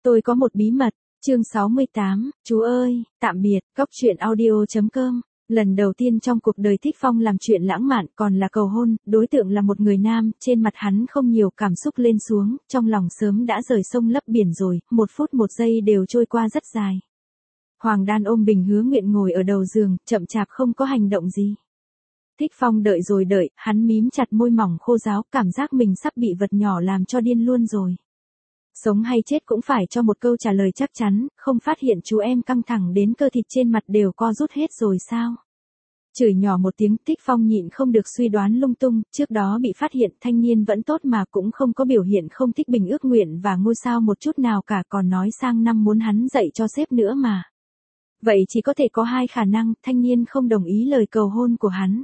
Tôi có một bí mật, chương 68, chú ơi, tạm biệt, Cóc truyện audio.com. Lần đầu tiên trong cuộc đời Thích Phong làm chuyện lãng mạn còn là cầu hôn, đối tượng là một người nam, trên mặt hắn không nhiều cảm xúc lên xuống, trong lòng sớm đã rời sông lấp biển rồi, 1 phút 1 giây đều trôi qua rất dài. Hoàng Đan ôm Bình Hứa Nguyện ngồi ở đầu giường, chậm chạp không có hành động gì. Thích Phong đợi rồi đợi, hắn mím chặt môi mỏng khô ráo, cảm giác mình sắp bị vật nhỏ làm cho điên luôn rồi. Sống hay chết cũng phải cho một câu trả lời chắc chắn, không phát hiện chú em căng thẳng đến cơ thịt trên mặt đều co rút hết rồi sao? Chửi nhỏ một tiếng, Thích Phong nhịn không được suy đoán lung tung, trước đó bị phát hiện thanh niên vẫn tốt mà cũng không có biểu hiện không thích Bình Ước Nguyện và ngôi sao một chút nào cả, còn nói sang năm muốn hắn dạy cho sếp nữa mà. Vậy chỉ có thể có 2 khả năng, thanh niên không đồng ý lời cầu hôn của hắn.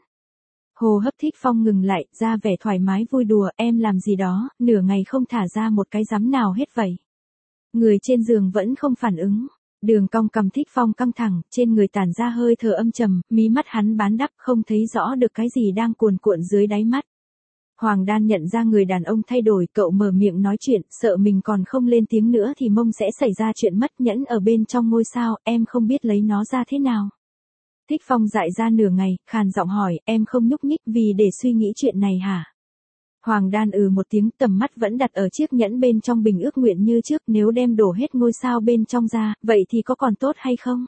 Hô hấp Thích Phong ngừng lại, ra vẻ thoải mái vui đùa, em làm gì đó, nửa ngày không thả ra một cái rắm nào hết vậy. Người trên giường vẫn không phản ứng. Đường cong cằm Thích Phong căng thẳng, trên người tản ra hơi thở âm trầm, mí mắt hắn bán đắp không thấy rõ được cái gì đang cuồn cuộn dưới đáy mắt. Hoàng Đan nhận ra người đàn ông thay đổi, cậu mở miệng nói chuyện, sợ mình còn không lên tiếng nữa thì mông sẽ xảy ra chuyện mất. Nhẫn ở bên trong ngôi sao, em không biết lấy nó ra thế nào. Thích Phong dại ra nửa ngày, khàn giọng hỏi, em không nhúc nhích vì để suy nghĩ chuyện này hả? Hoàng Đan một tiếng, tầm mắt vẫn đặt ở chiếc nhẫn bên trong Bình Ước Nguyện như trước, nếu đem đổ hết ngôi sao bên trong ra, vậy thì có còn tốt hay không?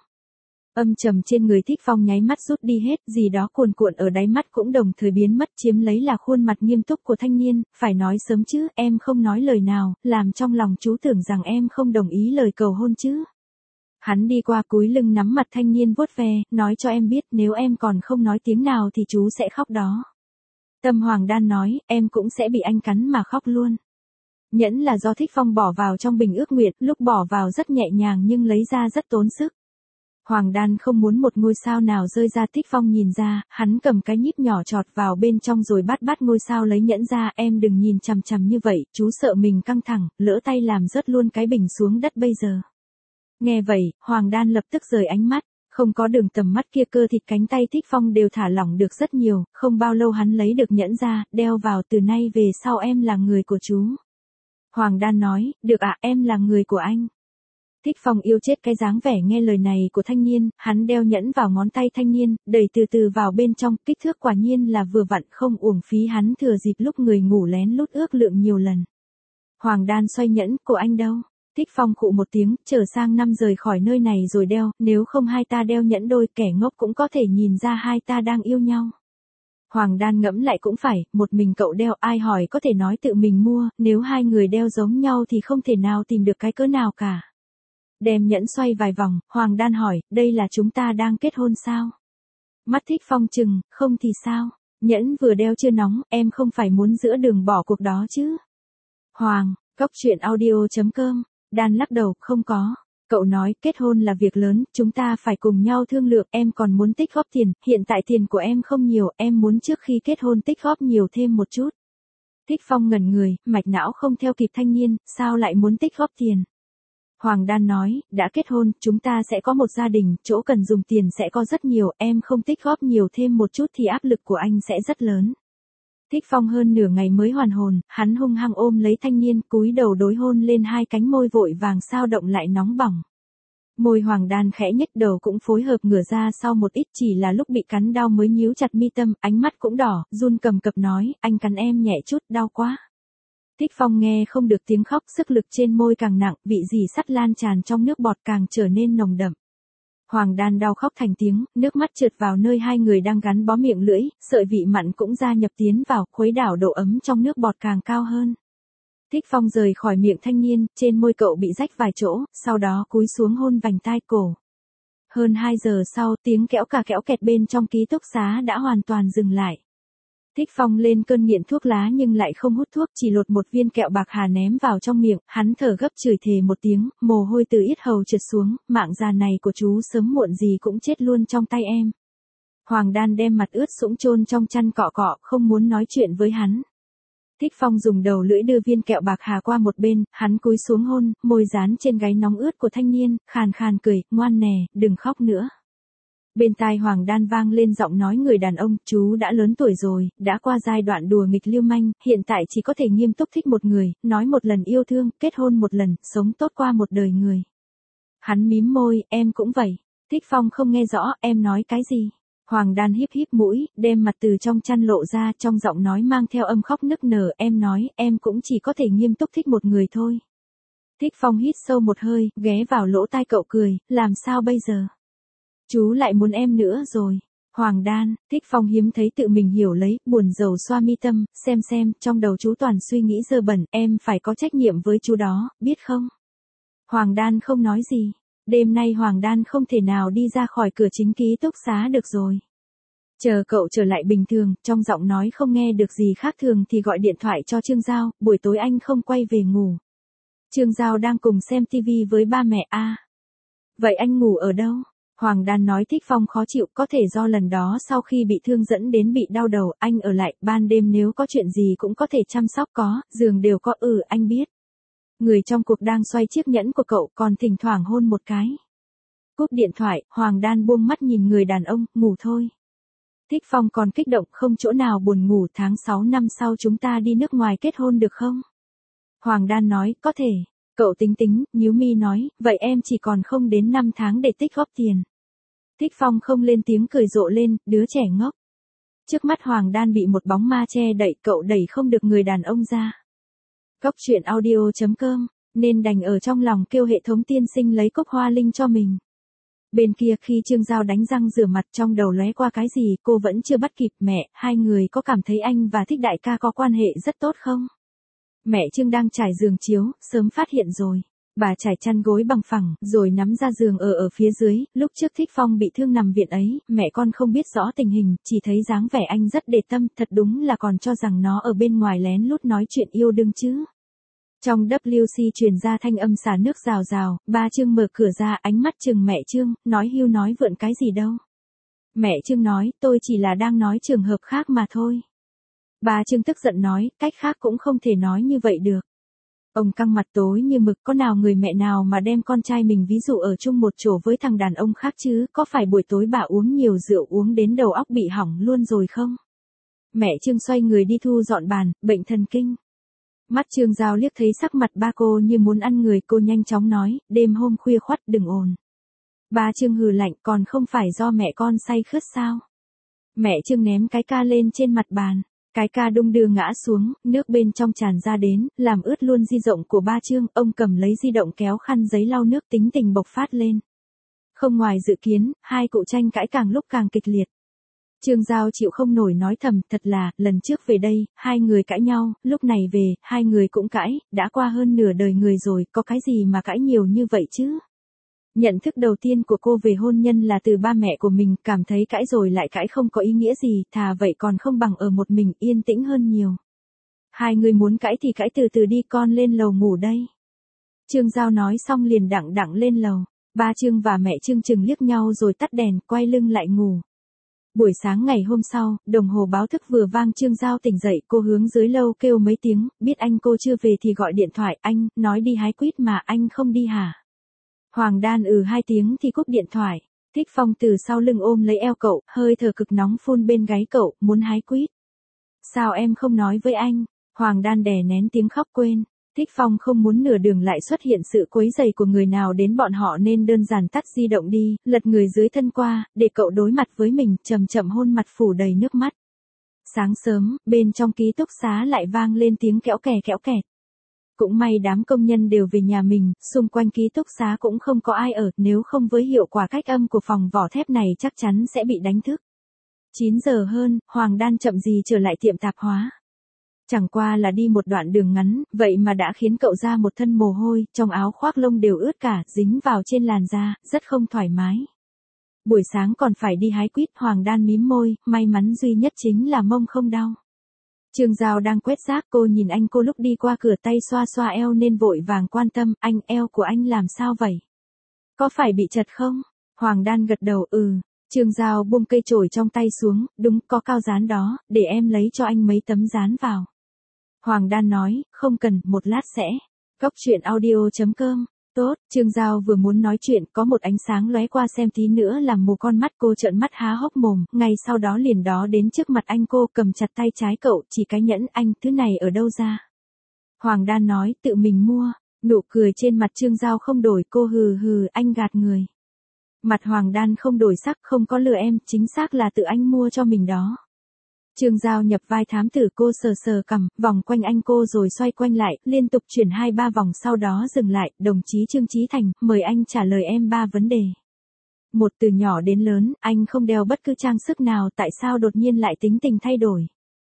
Âm trầm trên người Thích Phong nháy mắt rút đi hết, gì đó cuồn cuộn ở đáy mắt cũng đồng thời biến mất, chiếm lấy là khuôn mặt nghiêm túc của thanh niên, phải nói sớm chứ, em không nói lời nào, làm trong lòng chú tưởng rằng em không đồng ý lời cầu hôn chứ. Hắn đi qua cúi lưng nắm mặt thanh niên vuốt ve, nói cho em biết nếu em còn không nói tiếng nào thì chú sẽ khóc đó. Tâm Hoàng Đan nói, em cũng sẽ bị anh cắn mà khóc luôn. Nhẫn là do Thích Phong bỏ vào trong Bình Ước Nguyện, lúc bỏ vào rất nhẹ nhàng nhưng lấy ra rất tốn sức. Hoàng Đan không muốn một ngôi sao nào rơi ra. Thích Phong nhìn ra, hắn cầm cái nhíp nhỏ chọt vào bên trong rồi bắt ngôi sao lấy nhẫn ra, em đừng nhìn chằm chằm như vậy, chú sợ mình căng thẳng, lỡ tay làm rớt luôn cái bình xuống đất bây giờ. Nghe vậy, Hoàng Đan lập tức rời ánh mắt. Không có đường tầm mắt kia, cơ thịt cánh tay Thích Phong đều thả lỏng được rất nhiều, không bao lâu hắn lấy được nhẫn ra, đeo vào, từ nay về sau em là người của chú. Hoàng Đan nói, được ạ, em là người của anh. Thích Phong yêu chết cái dáng vẻ nghe lời này của thanh niên, hắn đeo nhẫn vào ngón tay thanh niên, đẩy từ từ vào bên trong, kích thước quả nhiên là vừa vặn, không uổng phí hắn thừa dịp lúc người ngủ lén lút ước lượng nhiều lần. Hoàng Đan xoay nhẫn, của anh đâu? Thích Phong khụ một tiếng, trở sang năm rời khỏi nơi này rồi đeo, nếu không hai ta đeo nhẫn đôi, kẻ ngốc cũng có thể nhìn ra hai ta đang yêu nhau. Hoàng Đan ngẫm lại cũng phải, một mình cậu đeo, ai hỏi có thể nói tự mình mua, nếu hai người đeo giống nhau thì không thể nào tìm được cái cớ nào cả. Đem nhẫn xoay vài vòng, Hoàng Đan hỏi, đây là chúng ta đang kết hôn sao? Mắt Thích Phong trừng, không thì sao? Nhẫn vừa đeo chưa nóng, em không phải muốn giữa đường bỏ cuộc đó chứ? Hoàng, Cóc truyện audio.com. Đan lắc đầu, không có. Cậu nói, kết hôn là việc lớn, chúng ta phải cùng nhau thương lượng, em còn muốn tích góp tiền, hiện tại tiền của em không nhiều, em muốn trước khi kết hôn tích góp nhiều thêm một chút. Thích Phong ngẩn người, mạch não không theo kịp thanh niên, sao lại muốn tích góp tiền? Hoàng Đan nói, đã kết hôn, chúng ta sẽ có một gia đình, chỗ cần dùng tiền sẽ có rất nhiều, em không tích góp nhiều thêm một chút thì áp lực của anh sẽ rất lớn. Thích Phong hơn nửa ngày mới hoàn hồn, hắn hung hăng ôm lấy thanh niên, cúi đầu đối hôn lên hai cánh môi vội vàng sao động lại nóng bỏng. Môi Hoàng Đan khẽ nhếch, đầu cũng phối hợp ngửa ra sau một ít, chỉ là lúc bị cắn đau mới nhíu chặt mi tâm, ánh mắt cũng đỏ, run cầm cập nói, anh cắn em nhẹ chút, đau quá. Thích Phong nghe không được tiếng khóc, sức lực trên môi càng nặng, vị dì sắt lan tràn trong nước bọt càng trở nên nồng đậm. Hoàng Đan đau khóc thành tiếng, nước mắt trượt vào nơi hai người đang gắn bó miệng lưỡi, sợi vị mặn cũng gia nhập tiến vào, khuấy đảo độ ấm trong nước bọt càng cao hơn. Thích Phong rời khỏi miệng thanh niên, trên môi cậu bị rách vài chỗ, sau đó cúi xuống hôn vành tai cổ. Hơn 2 giờ sau, tiếng kẽo cả kẽo kẹt bên trong ký túc xá đã hoàn toàn dừng lại. Thích Phong lên cơn nghiện thuốc lá nhưng lại không hút thuốc, chỉ lột một viên kẹo bạc hà ném vào trong miệng, hắn thở gấp chửi thề một tiếng, mồ hôi từ yết hầu trượt xuống, mạng già này của chú sớm muộn gì cũng chết luôn trong tay em. Hoàng Đan đem mặt ướt sũng chôn trong chăn cọ cọ, không muốn nói chuyện với hắn. Thích Phong dùng đầu lưỡi đưa viên kẹo bạc hà qua một bên, hắn cúi xuống hôn, môi dán trên gáy nóng ướt của thanh niên, khàn khàn cười, ngoan nè, đừng khóc nữa. Bên tai Hoàng Đan vang lên giọng nói người đàn ông, chú đã lớn tuổi rồi, đã qua giai đoạn đùa nghịch lưu manh, hiện tại chỉ có thể nghiêm túc thích một người, nói một lần yêu thương, kết hôn một lần, sống tốt qua một đời người. Hắn mím môi, em cũng vậy. Thích Phong không nghe rõ, em nói cái gì? Hoàng Đan híp híp mũi, đem mặt từ trong chăn lộ ra, trong giọng nói mang theo âm khóc nức nở, em nói, em cũng chỉ có thể nghiêm túc thích một người thôi. Thích Phong hít sâu một hơi, ghé vào lỗ tai cậu cười, làm sao bây giờ? Chú lại muốn em nữa rồi. Hoàng Đan, Thích Phong hiếm thấy tự mình hiểu lấy, buồn rầu xoa mi tâm, xem, trong đầu chú toàn suy nghĩ dơ bẩn, em phải có trách nhiệm với chú đó, biết không? Hoàng Đan không nói gì. Đêm nay Hoàng Đan không thể nào đi ra khỏi cửa chính ký túc xá được rồi. Chờ cậu trở lại bình thường, trong giọng nói không nghe được gì khác thường thì gọi điện thoại cho Trương Giao, buổi tối anh không quay về ngủ. Trương Giao đang cùng xem tivi với ba mẹ a. Vậy anh ngủ ở đâu? Hoàng Đan nói Thích Phong khó chịu, có thể do lần đó sau khi bị thương dẫn đến bị đau đầu, anh ở lại, ban đêm nếu có chuyện gì cũng có thể chăm sóc có, giường đều có, anh biết. Người trong cuộc đang xoay chiếc nhẫn của cậu còn thỉnh thoảng hôn một cái. Cúp điện thoại, Hoàng Đan buông mắt nhìn người đàn ông, ngủ thôi. Thích Phong còn kích động, không chỗ nào buồn ngủ, tháng 6 năm sau chúng ta đi nước ngoài kết hôn được không? Hoàng Đan nói, có thể. Cậu tính, nhíu mi nói, vậy em chỉ còn không đến 5 tháng để tích góp tiền. Thích Phong không lên tiếng cười rộ lên, đứa trẻ ngốc. Trước mắt Hoàng Đan bị một bóng ma che đậy, cậu đẩy không được người đàn ông ra. Góc truyện audio.com, nên đành ở trong lòng kêu hệ thống tiên sinh lấy cốc hoa linh cho mình. Bên kia khi Trương Giao đánh răng rửa mặt trong đầu lóe qua cái gì cô vẫn chưa bắt kịp. Mẹ, hai người có cảm thấy anh và Thích đại ca có quan hệ rất tốt không? Mẹ Trương đang trải giường chiếu, sớm phát hiện rồi. Bà trải chăn gối bằng phẳng, rồi nắm ra giường ở phía dưới, lúc trước Thích Phong bị thương nằm viện ấy, mẹ con không biết rõ tình hình, chỉ thấy dáng vẻ anh rất để tâm, thật đúng là còn cho rằng nó ở bên ngoài lén lút nói chuyện yêu đương chứ. Trong WC truyền ra thanh âm xả nước rào rào, ba Trương mở cửa ra, ánh mắt chừng mẹ Trương, nói hưu nói vượn cái gì đâu. Mẹ Trương nói, tôi chỉ là đang nói trường hợp khác mà thôi. Ba Trương tức giận nói, cách khác cũng không thể nói như vậy được. Ông căng mặt tối như mực, có nào người mẹ nào mà đem con trai mình ví dụ ở chung một chỗ với thằng đàn ông khác chứ, có phải buổi tối bà uống nhiều rượu uống đến đầu óc bị hỏng luôn rồi không? Mẹ Trương xoay người đi thu dọn bàn, bệnh thần kinh. Mắt Trương Giao liếc thấy sắc mặt ba cô như muốn ăn người, cô nhanh chóng nói, đêm hôm khuya khoắt đừng ồn. Ba Trương hừ lạnh, còn không phải do mẹ con say khướt sao? Mẹ Trương ném cái ca lên trên mặt bàn. Cái ca đung đưa ngã xuống, nước bên trong tràn ra đến, làm ướt luôn di động của ba Trương, ông cầm lấy di động kéo khăn giấy lau nước, tính tình bộc phát lên. Không ngoài dự kiến, hai cụ tranh cãi càng lúc càng kịch liệt. Trương Giao chịu không nổi nói thầm, thật là, lần trước về đây, hai người cãi nhau, lúc này về, hai người cũng cãi, đã qua hơn nửa đời người rồi, có cái gì mà cãi nhiều như vậy chứ? Nhận thức đầu tiên của cô về hôn nhân là từ ba mẹ của mình, cảm thấy cãi rồi lại cãi không có ý nghĩa gì, thà vậy còn không bằng ở một mình, yên tĩnh hơn nhiều. Hai người muốn cãi thì cãi từ từ đi, con lên lầu ngủ đây. Trương Giao nói xong liền đặng lên lầu. Ba Trương và mẹ Trương chừng liếc nhau rồi tắt đèn, quay lưng lại ngủ. Buổi sáng ngày hôm sau, đồng hồ báo thức vừa vang, Trương Giao tỉnh dậy, cô hướng dưới lâu kêu mấy tiếng, biết anh cô chưa về thì gọi điện thoại, anh, nói đi hái quýt mà anh không đi hả? Hoàng Đan hai tiếng thì cúp điện thoại. Thích Phong từ sau lưng ôm lấy eo cậu, hơi thở cực nóng phun bên gáy cậu, muốn hái quýt. Sao em không nói với anh? Hoàng Đan đè nén tiếng khóc quên. Thích Phong không muốn nửa đường lại xuất hiện sự quấy rầy của người nào đến bọn họ nên đơn giản tắt di động đi, lật người dưới thân qua, để cậu đối mặt với mình, chậm chậm hôn mặt phủ đầy nước mắt. Sáng sớm, bên trong ký túc xá lại vang lên tiếng kéo kẹt. Cũng may đám công nhân đều về nhà mình, xung quanh ký túc xá cũng không có ai ở, nếu không với hiệu quả cách âm của phòng vỏ thép này chắc chắn sẽ bị đánh thức. 9 giờ hơn, Hoàng Đan chậm gì trở lại tiệm tạp hóa. Chẳng qua là đi một đoạn đường ngắn, vậy mà đã khiến cậu ra một thân mồ hôi, trong áo khoác lông đều ướt cả, dính vào trên làn da, rất không thoải mái. Buổi sáng còn phải đi hái quýt, Hoàng Đan mím môi, may mắn duy nhất chính là mông không đau. Trương Giao đang quét rác, cô nhìn anh cô lúc đi qua cửa, tay xoa xoa eo nên vội vàng quan tâm, anh, eo của anh làm sao vậy? Có phải bị chật không? Hoàng Đan gật đầu, Trương Giao buông cây chổi trong tay xuống, đúng, có cao dán đó, để em lấy cho anh mấy tấm dán vào. Hoàng Đan nói, không cần, một lát sẽ. Góc truyện audio.com Tốt, Trương Giao vừa muốn nói chuyện, có một ánh sáng lóe qua xem tí nữa làm mù con mắt cô trợn mắt há hốc mồm, ngay sau đó liền đó đến trước mặt anh cô cầm chặt tay trái cậu, chỉ cái nhẫn anh, thứ này ở đâu ra? Hoàng Đan nói, tự mình mua, nụ cười trên mặt Trương Giao không đổi, cô hừ hừ, anh gạt người. Mặt Hoàng Đan không đổi sắc, không có lừa em, chính xác là tự anh mua cho mình đó. Trương Giao nhập vai thám tử, cô sờ sờ cằm, vòng quanh anh cô rồi xoay quanh lại, liên tục chuyển 2-3 vòng sau đó dừng lại, đồng chí Trương Chí Thành, mời anh trả lời em 3 vấn đề. Một, từ nhỏ đến lớn, anh không đeo bất cứ trang sức nào, tại sao đột nhiên lại tính tình thay đổi?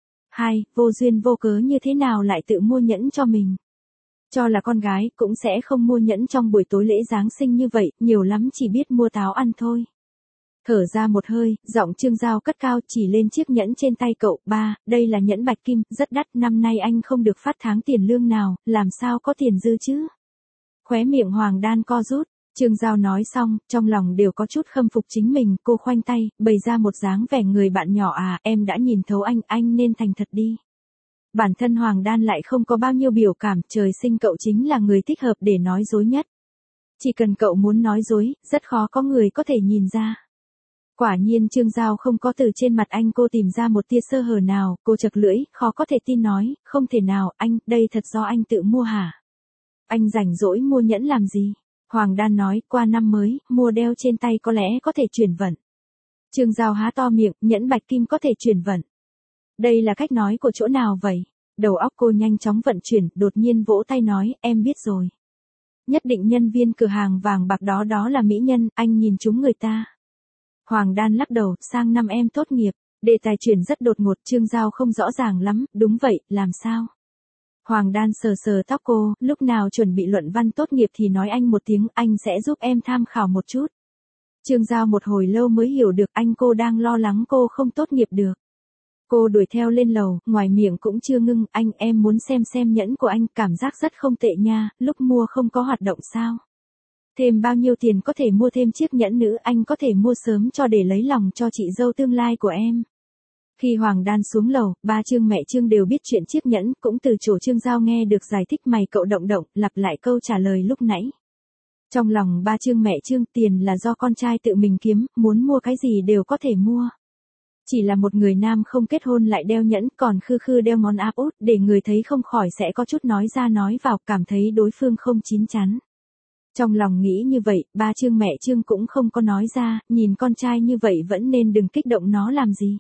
2, vô duyên vô cớ như thế nào lại tự mua nhẫn cho mình? Cho là con gái, cũng sẽ không mua nhẫn trong buổi tối lễ Giáng sinh như vậy, nhiều lắm chỉ biết mua táo ăn thôi. Thở ra một hơi, giọng Trương Giao cất cao chỉ lên chiếc nhẫn trên tay cậu. 3, đây là nhẫn bạch kim, rất đắt, năm nay anh không được phát tháng tiền lương nào, làm sao có tiền dư chứ? Khóe miệng Hoàng Đan co rút, Trương Giao nói xong, trong lòng đều có chút khâm phục chính mình, cô khoanh tay, bày ra một dáng vẻ người bạn nhỏ à, em đã nhìn thấu anh nên thành thật đi. Bản thân Hoàng Đan lại không có bao nhiêu biểu cảm, trời sinh cậu chính là người thích hợp để nói dối nhất. Chỉ cần cậu muốn nói dối, rất khó có người có thể nhìn ra. Quả nhiên Trương Giao không có từ trên mặt anh cô tìm ra một tia sơ hở nào, cô chật lưỡi, khó có thể tin nói, không thể nào, anh, đây thật do anh tự mua hả? Anh rảnh rỗi mua nhẫn làm gì? Hoàng Đan nói, qua năm mới, mua đeo trên tay có lẽ có thể chuyển vận. Trương Giao há to miệng, nhẫn bạch kim có thể chuyển vận. Đây là cách nói của chỗ nào vậy? Đầu óc cô nhanh chóng vận chuyển, đột nhiên vỗ tay nói, em biết rồi. Nhất định nhân viên cửa hàng vàng bạc đó là mỹ nhân, anh nhìn chúng người ta. Hoàng Đan lắc đầu, sang năm em tốt nghiệp, đề tài chuyển rất đột ngột, Trương Giao không rõ ràng lắm, đúng vậy, làm sao? Hoàng Đan sờ sờ tóc cô, lúc nào chuẩn bị luận văn tốt nghiệp thì nói anh một tiếng, anh sẽ giúp em tham khảo một chút. Trương Giao một hồi lâu mới hiểu được anh cô đang lo lắng cô không tốt nghiệp được. Cô đuổi theo lên lầu, ngoài miệng cũng chưa ngưng, anh em muốn xem nhẫn của anh, cảm giác rất không tệ nha, lúc mua không có hoạt động sao? Thêm bao nhiêu tiền có thể mua thêm chiếc nhẫn nữ, anh có thể mua sớm cho để lấy lòng cho chị dâu tương lai của em. Khi Hoàng Đan xuống lầu, ba Trương mẹ Trương đều biết chuyện chiếc nhẫn, cũng từ chỗ Trương Giao nghe được giải thích mày cậu động, lặp lại câu trả lời lúc nãy. Trong lòng ba Trương mẹ Trương, tiền là do con trai tự mình kiếm, muốn mua cái gì đều có thể mua. Chỉ là một người nam không kết hôn lại đeo nhẫn, còn khư đeo ngón áp út, để người thấy không khỏi sẽ có chút nói ra nói vào, cảm thấy đối phương không chín chắn. Trong lòng nghĩ như vậy, ba Trương mẹ Trương cũng không có nói ra, nhìn con trai như vậy vẫn nên đừng kích động nó làm gì.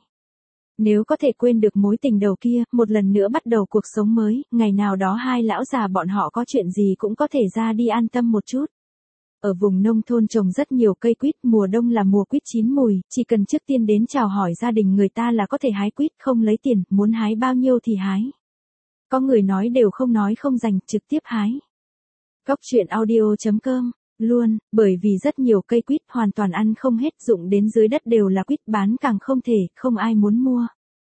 Nếu có thể quên được mối tình đầu kia, một lần nữa bắt đầu cuộc sống mới, ngày nào đó hai lão già bọn họ có chuyện gì cũng có thể ra đi an tâm một chút. Ở vùng nông thôn trồng rất nhiều cây quýt, mùa đông là mùa quýt chín mùi, chỉ cần trước tiên đến chào hỏi gia đình người ta là có thể hái quýt, không lấy tiền, muốn hái bao nhiêu thì hái. Có người nói đều không nói không dành, trực tiếp hái. Góc truyện audio.com, luôn, bởi vì rất nhiều cây quýt hoàn toàn ăn không hết, dụng đến dưới đất đều là quýt, bán càng không thể, không ai muốn mua.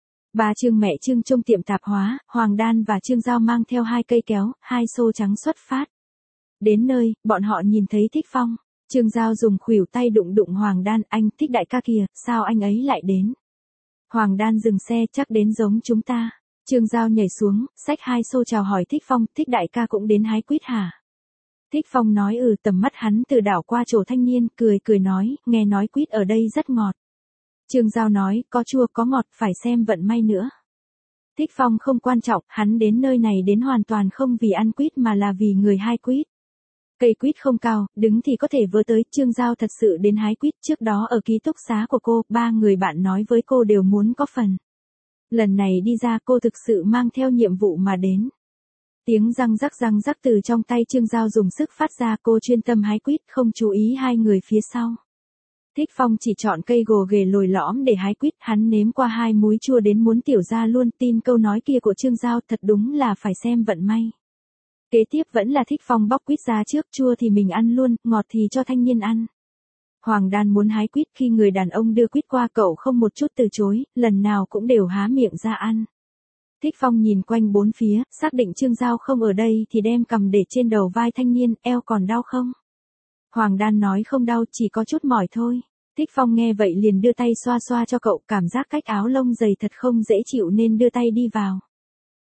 Ba Trương mẹ Trương trong tiệm tạp hóa, Hoàng Đan và Trương Giao mang theo 2 cây kéo, 2 xô trắng xuất phát. Đến nơi, bọn họ nhìn thấy Thích Phong. Trương Giao dùng khuỷu tay đụng Hoàng Đan, anh Thích đại ca kìa, sao anh ấy lại đến? Hoàng Đan dừng xe, chắc đến giống chúng ta. Trương Giao nhảy xuống, xách 2 xô chào hỏi Thích Phong, Thích đại ca cũng đến hái quýt hả? Thích Phong nói tầm mắt hắn từ đảo qua chỗ thanh niên, cười nói, nghe nói quýt ở đây rất ngọt. Trương Giao nói, có chua có ngọt, phải xem vận may nữa. Thích Phong không quan trọng, hắn đến nơi này đến hoàn toàn không vì ăn quýt mà là vì người hái quýt. Cây quýt không cao, đứng thì có thể vơ tới, Trương Giao thật sự đến hái quýt, trước đó ở ký túc xá của cô, 3 người bạn nói với cô đều muốn có phần. Lần này đi ra cô thực sự mang theo nhiệm vụ mà đến. Tiếng răng rắc từ trong tay Trương Giao dùng sức phát ra, cô chuyên tâm hái quýt, không chú ý 2 người phía sau. Thích Phong chỉ chọn cây gồ ghề lồi lõm để hái quýt, hắn nếm qua 2 múi chua đến muốn tiểu ra luôn, tin câu nói kia của Trương Giao, thật đúng là phải xem vận may. Kế tiếp vẫn là Thích Phong bóc quýt ra trước, chua thì mình ăn luôn, ngọt thì cho thanh niên ăn. Hoàng Đan muốn hái quýt, khi người đàn ông đưa quýt qua cậu không một chút từ chối, lần nào cũng đều há miệng ra ăn. Thích Phong nhìn quanh 4 phía, xác định Trương Giao không ở đây thì đem cầm để trên đầu vai thanh niên, eo còn đau không? Hoàng Đan nói không đau, chỉ có chút mỏi thôi. Thích Phong nghe vậy liền đưa tay xoa xoa cho cậu, cảm giác cách áo lông dày thật không dễ chịu nên đưa tay đi vào.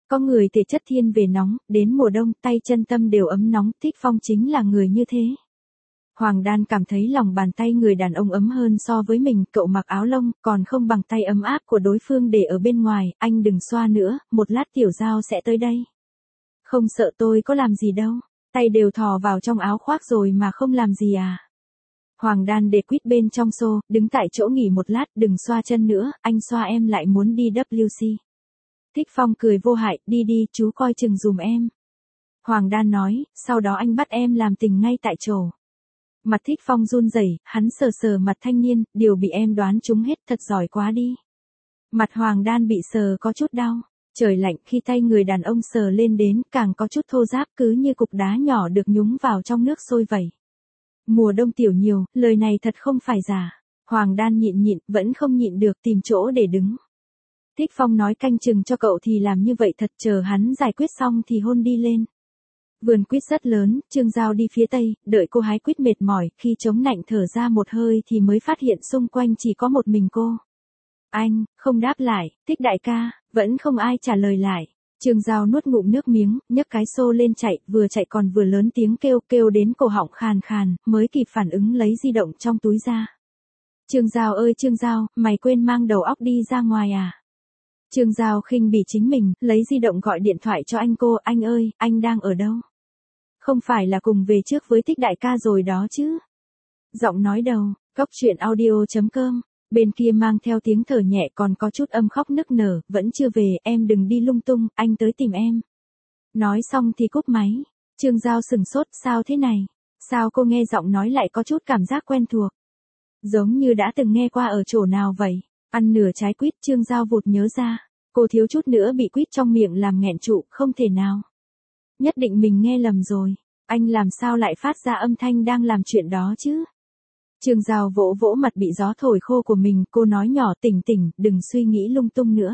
Có người thể chất thiên về nóng, đến mùa đông tay chân tâm đều ấm nóng, Thích Phong chính là người như thế. Hoàng Đan cảm thấy lòng bàn tay người đàn ông ấm hơn so với mình, cậu mặc áo lông, còn không bằng tay ấm áp của đối phương để ở bên ngoài, anh đừng xoa nữa, một lát Tiểu Giao sẽ tới đây. Không sợ tôi có làm gì đâu, tay đều thò vào trong áo khoác rồi mà không làm gì à. Hoàng Đan để quýt bên trong xô, đứng tại chỗ nghỉ một lát, đừng xoa chân nữa, anh xoa em lại muốn đi WC. Thích Phong cười vô hại, đi đi, chú coi chừng dùm em. Hoàng Đan nói, sau đó anh bắt em làm tình ngay tại chỗ. Mặt Thích Phong run rẩy, hắn sờ sờ mặt thanh niên, điều bị em đoán trúng hết, thật giỏi quá đi. Mặt Hoàng Đan bị sờ có chút đau, trời lạnh khi tay người đàn ông sờ lên đến, càng có chút thô ráp cứ như cục đá nhỏ được nhúng vào trong nước sôi vẩy. Mùa đông tiểu nhiều, lời này thật không phải giả. Hoàng Đan nhịn, vẫn không nhịn được tìm chỗ để đứng. Thích Phong nói canh chừng cho cậu thì làm như vậy thật, chờ hắn giải quyết xong thì hôn đi lên. Vườn quýt rất lớn, Trương Giao đi phía tây, đợi cô hái quýt mệt mỏi, khi chống nạnh thở ra một hơi thì mới phát hiện xung quanh chỉ có một mình cô. Anh, không đáp lại, Thích đại ca, vẫn không ai trả lời lại. Trương Giao nuốt ngụm nước miếng, nhấc cái xô lên chạy, vừa chạy còn vừa lớn tiếng kêu đến cổ họng khàn khàn, mới kịp phản ứng lấy di động trong túi ra. Trương Giao ơi Trương Giao, mày quên mang đầu óc đi ra ngoài à? Trương Giao khinh bỉ chính mình, lấy di động gọi điện thoại cho anh cô, anh ơi, anh đang ở đâu? Không phải là cùng về trước với Thích đại ca rồi đó chứ? Giọng nói đầu, Cóc Truyện Audio.com, bên kia mang theo tiếng thở nhẹ còn có chút âm khóc nức nở, vẫn chưa về, em đừng đi lung tung, anh tới tìm em. Nói xong thì cúp máy, Trương Giao sừng sốt, sao thế này? Sao cô nghe giọng nói lại có chút cảm giác quen thuộc? Giống như đã từng nghe qua ở chỗ nào vậy? Ăn nửa trái quýt, Trương Giao vụt nhớ ra, cô thiếu chút nữa bị quýt trong miệng làm nghẹn trụ, không thể nào. Nhất định mình nghe lầm rồi, anh làm sao lại phát ra âm thanh đang làm chuyện đó chứ? Trương Giao vỗ vỗ mặt bị gió thổi khô của mình, cô nói nhỏ, tỉnh, đừng suy nghĩ lung tung nữa.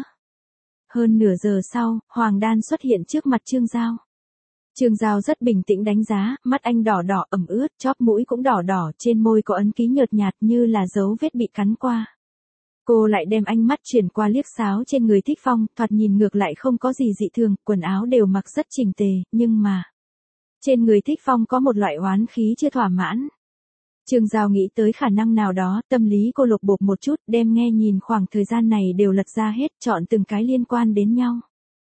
Hơn nửa giờ sau, Hoàng Đan xuất hiện trước mặt Trương Giao. Trương Giao rất bình tĩnh đánh giá, mắt anh đỏ ẩm ướt, chóp mũi cũng đỏ, trên môi có ấn ký nhợt nhạt như là dấu vết bị cắn qua. Cô lại đem ánh mắt chuyển qua liếc xáo trên người Thích Phong, thoạt nhìn ngược lại không có gì dị thường, quần áo đều mặc rất chỉnh tề, nhưng mà trên người Thích Phong có một loại oán khí chưa thỏa mãn. Trương Giao nghĩ tới khả năng nào đó, tâm lý cô lục bộp một chút, đem nghe nhìn khoảng thời gian này đều lật ra hết, chọn từng cái liên quan đến nhau.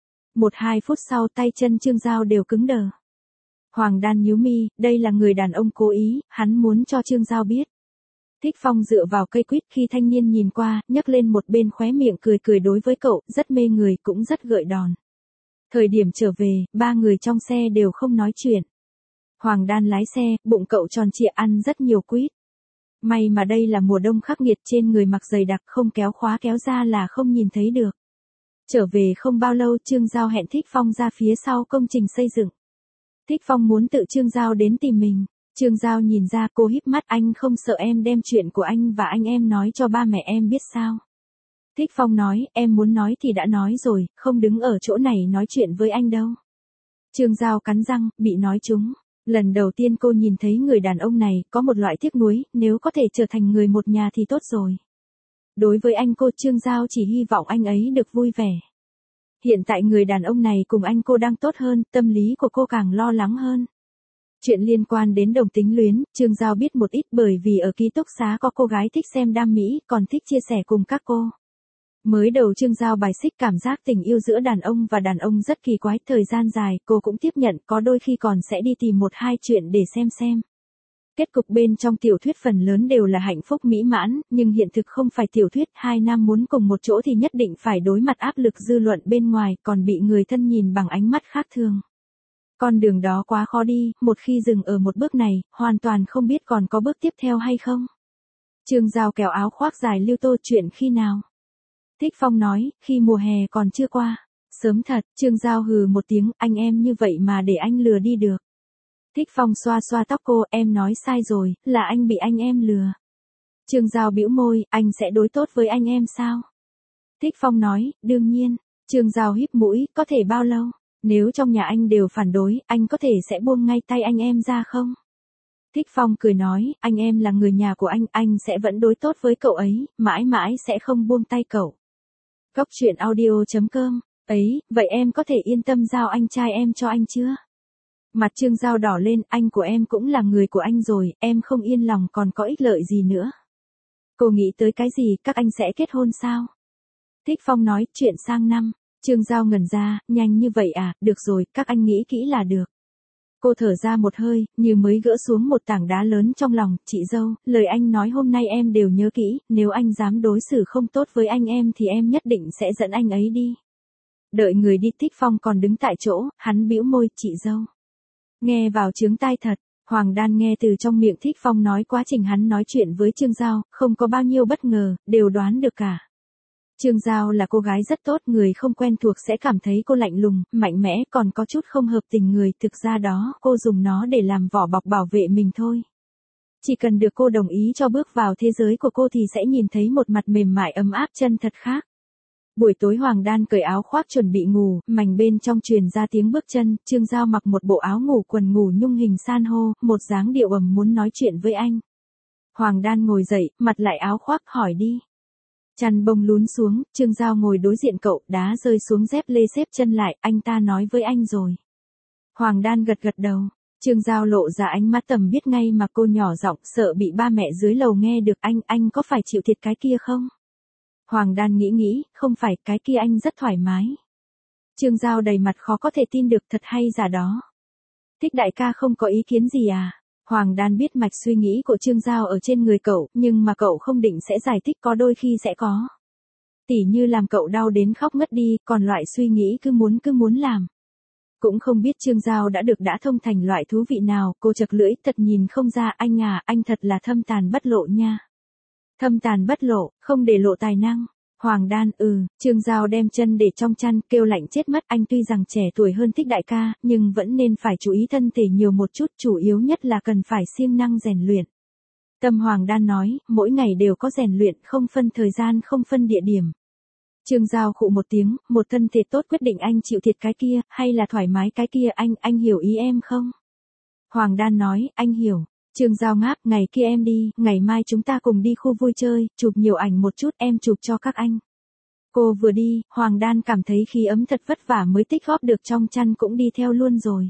1-2 phút sau tay chân Trương Giao đều cứng đờ. Hoàng Đan nhíu mi, đây là người đàn ông cố ý, hắn muốn cho Trương Giao biết. Thích Phong dựa vào cây quýt khi thanh niên nhìn qua, nhấc lên một bên khóe miệng cười đối với cậu, rất mê người cũng rất gợi đòn. Thời điểm trở về, ba người trong xe đều không nói chuyện. Hoàng Đan lái xe, bụng cậu tròn trịa ăn rất nhiều quýt. May mà đây là mùa đông khắc nghiệt, trên người mặc dày đặc không kéo khóa kéo ra là không nhìn thấy được. Trở về không bao lâu Trương Giao hẹn Thích Phong ra phía sau công trình xây dựng. Thích Phong muốn tự Trương Giao đến tìm mình. Trương Giao nhìn ra, cô híp mắt, anh không sợ em đem chuyện của anh và anh em nói cho ba mẹ em biết sao? Thích Phong nói, em muốn nói thì đã nói rồi, không đứng ở chỗ này nói chuyện với anh đâu. Trương Giao cắn răng, bị nói trúng. Lần đầu tiên cô nhìn thấy người đàn ông này, có một loại tiếc nuối, nếu có thể trở thành người một nhà thì tốt rồi. Đối với anh cô, Trương Giao chỉ hy vọng anh ấy được vui vẻ. Hiện tại người đàn ông này cùng anh cô đang tốt hơn, tâm lý của cô càng lo lắng hơn. Chuyện liên quan đến đồng tính luyến, Trương Giao biết một ít bởi vì ở ký túc xá có cô gái thích xem đam mỹ, còn thích chia sẻ cùng các cô. Mới đầu Trương Giao bài xích cảm giác tình yêu giữa đàn ông và đàn ông rất kỳ quái, thời gian dài cô cũng tiếp nhận, có đôi khi còn sẽ đi tìm 1-2 chuyện để xem. Kết cục bên trong tiểu thuyết phần lớn đều là hạnh phúc mỹ mãn, nhưng hiện thực không phải tiểu thuyết, hai nam muốn cùng một chỗ thì nhất định phải đối mặt áp lực dư luận bên ngoài, còn bị người thân nhìn bằng ánh mắt khác thường. Con đường đó quá khó đi, một khi dừng ở một bước này, hoàn toàn không biết còn có bước tiếp theo hay không. Trương Giao kéo áo khoác dài lưu tô, chuyện khi nào? Thích Phong nói, khi mùa hè còn chưa qua. Sớm thật, Trương Giao hừ một tiếng, anh em như vậy mà để anh lừa đi được. Thích Phong xoa xoa tóc cô, em nói sai rồi, là anh bị anh em lừa. Trương Giao bĩu môi, anh sẽ đối tốt với anh em sao? Thích Phong nói, đương nhiên. Trương Giao híp mũi, có thể bao lâu? Nếu trong nhà anh đều phản đối, anh có thể sẽ buông ngay tay anh em ra không? Thích Phong cười nói, anh em là người nhà của anh sẽ vẫn đối tốt với cậu ấy, mãi mãi sẽ không buông tay cậu. Cóc Truyện Audio.com Ấy, vậy em có thể yên tâm giao anh trai em cho anh chưa? Mặt Trương Giao đỏ lên, anh của em cũng là người của anh rồi, em không yên lòng còn có ích lợi gì nữa. Cô nghĩ tới cái gì, các anh sẽ kết hôn sao? Thích Phong nói, chuyện sang năm. Trương Giao ngẩn ra, nhanh như vậy à, được rồi, các anh nghĩ kỹ là được. Cô thở ra một hơi, như mới gỡ xuống một tảng đá lớn trong lòng, chị dâu, lời anh nói hôm nay em đều nhớ kỹ, nếu anh dám đối xử không tốt với anh em thì em nhất định sẽ dẫn anh ấy đi. Đợi người đi, Thích Phong còn đứng tại chỗ, hắn bĩu môi, chị dâu. Nghe vào chướng tai thật, Hoàng Đan nghe từ trong miệng Thích Phong nói quá trình hắn nói chuyện với Trương Giao, không có bao nhiêu bất ngờ, đều đoán được cả. Trương Giao là cô gái rất tốt, người không quen thuộc sẽ cảm thấy cô lạnh lùng, mạnh mẽ, còn có chút không hợp tình người, thực ra đó, cô dùng nó để làm vỏ bọc bảo vệ mình thôi. Chỉ cần được cô đồng ý cho bước vào thế giới của cô thì sẽ nhìn thấy một mặt mềm mại ấm áp chân thật khác. Buổi tối Hoàng Đan cởi áo khoác chuẩn bị ngủ, mảnh bên trong truyền ra tiếng bước chân, Trương Giao mặc một bộ áo ngủ quần ngủ nhung hình san hô, một dáng điệu ẩm muốn nói chuyện với anh. Hoàng Đan ngồi dậy, mặt lại áo khoác, hỏi đi. Chăn bông lún xuống, Trương Giao ngồi đối diện cậu, đá rơi xuống dép lê xếp chân lại, anh ta nói với anh rồi. Hoàng Đan gật gật đầu, Trương Giao lộ ra ánh mắt tầm biết ngay mà cô nhỏ giọng, sợ bị ba mẹ dưới lầu nghe được, anh có phải chịu thiệt cái kia không? Hoàng Đan nghĩ, không phải, cái kia anh rất thoải mái. Trương Giao đầy mặt khó có thể tin được, thật hay giả đó. Thích đại ca không có ý kiến gì à? Hoàng Đan biết mạch suy nghĩ của Trương Giao ở trên người cậu, nhưng mà cậu không định sẽ giải thích, có đôi khi sẽ có. Tỉ như làm cậu đau đến khóc ngất đi, còn loại suy nghĩ cứ muốn làm. Cũng không biết Trương Giao đã thông thành loại thú vị nào, cô chật lưỡi, thật nhìn không ra, anh à, anh thật là thâm tàn bất lộ nha. Thâm tàn bất lộ, không để lộ tài năng. Hoàng Đan, Trương Giao đem chân để trong chăn, kêu lạnh chết mất, anh tuy rằng trẻ tuổi hơn Thích đại ca, nhưng vẫn nên phải chú ý thân thể nhiều một chút, chủ yếu nhất là cần phải siêng năng rèn luyện. Tâm Hoàng Đan nói, mỗi ngày đều có rèn luyện, không phân thời gian, không phân địa điểm. Trương Giao khụ một tiếng, một thân thể tốt quyết định anh chịu thiệt cái kia, hay là thoải mái cái kia, anh hiểu ý em không? Hoàng Đan nói, anh hiểu. Trương Giao ngáp, ngày kia em đi, ngày mai chúng ta cùng đi khu vui chơi, chụp nhiều ảnh một chút, em chụp cho các anh. Cô vừa đi, Hoàng Đan cảm thấy khí ấm thật vất vả mới tích góp được trong chăn cũng đi theo luôn rồi.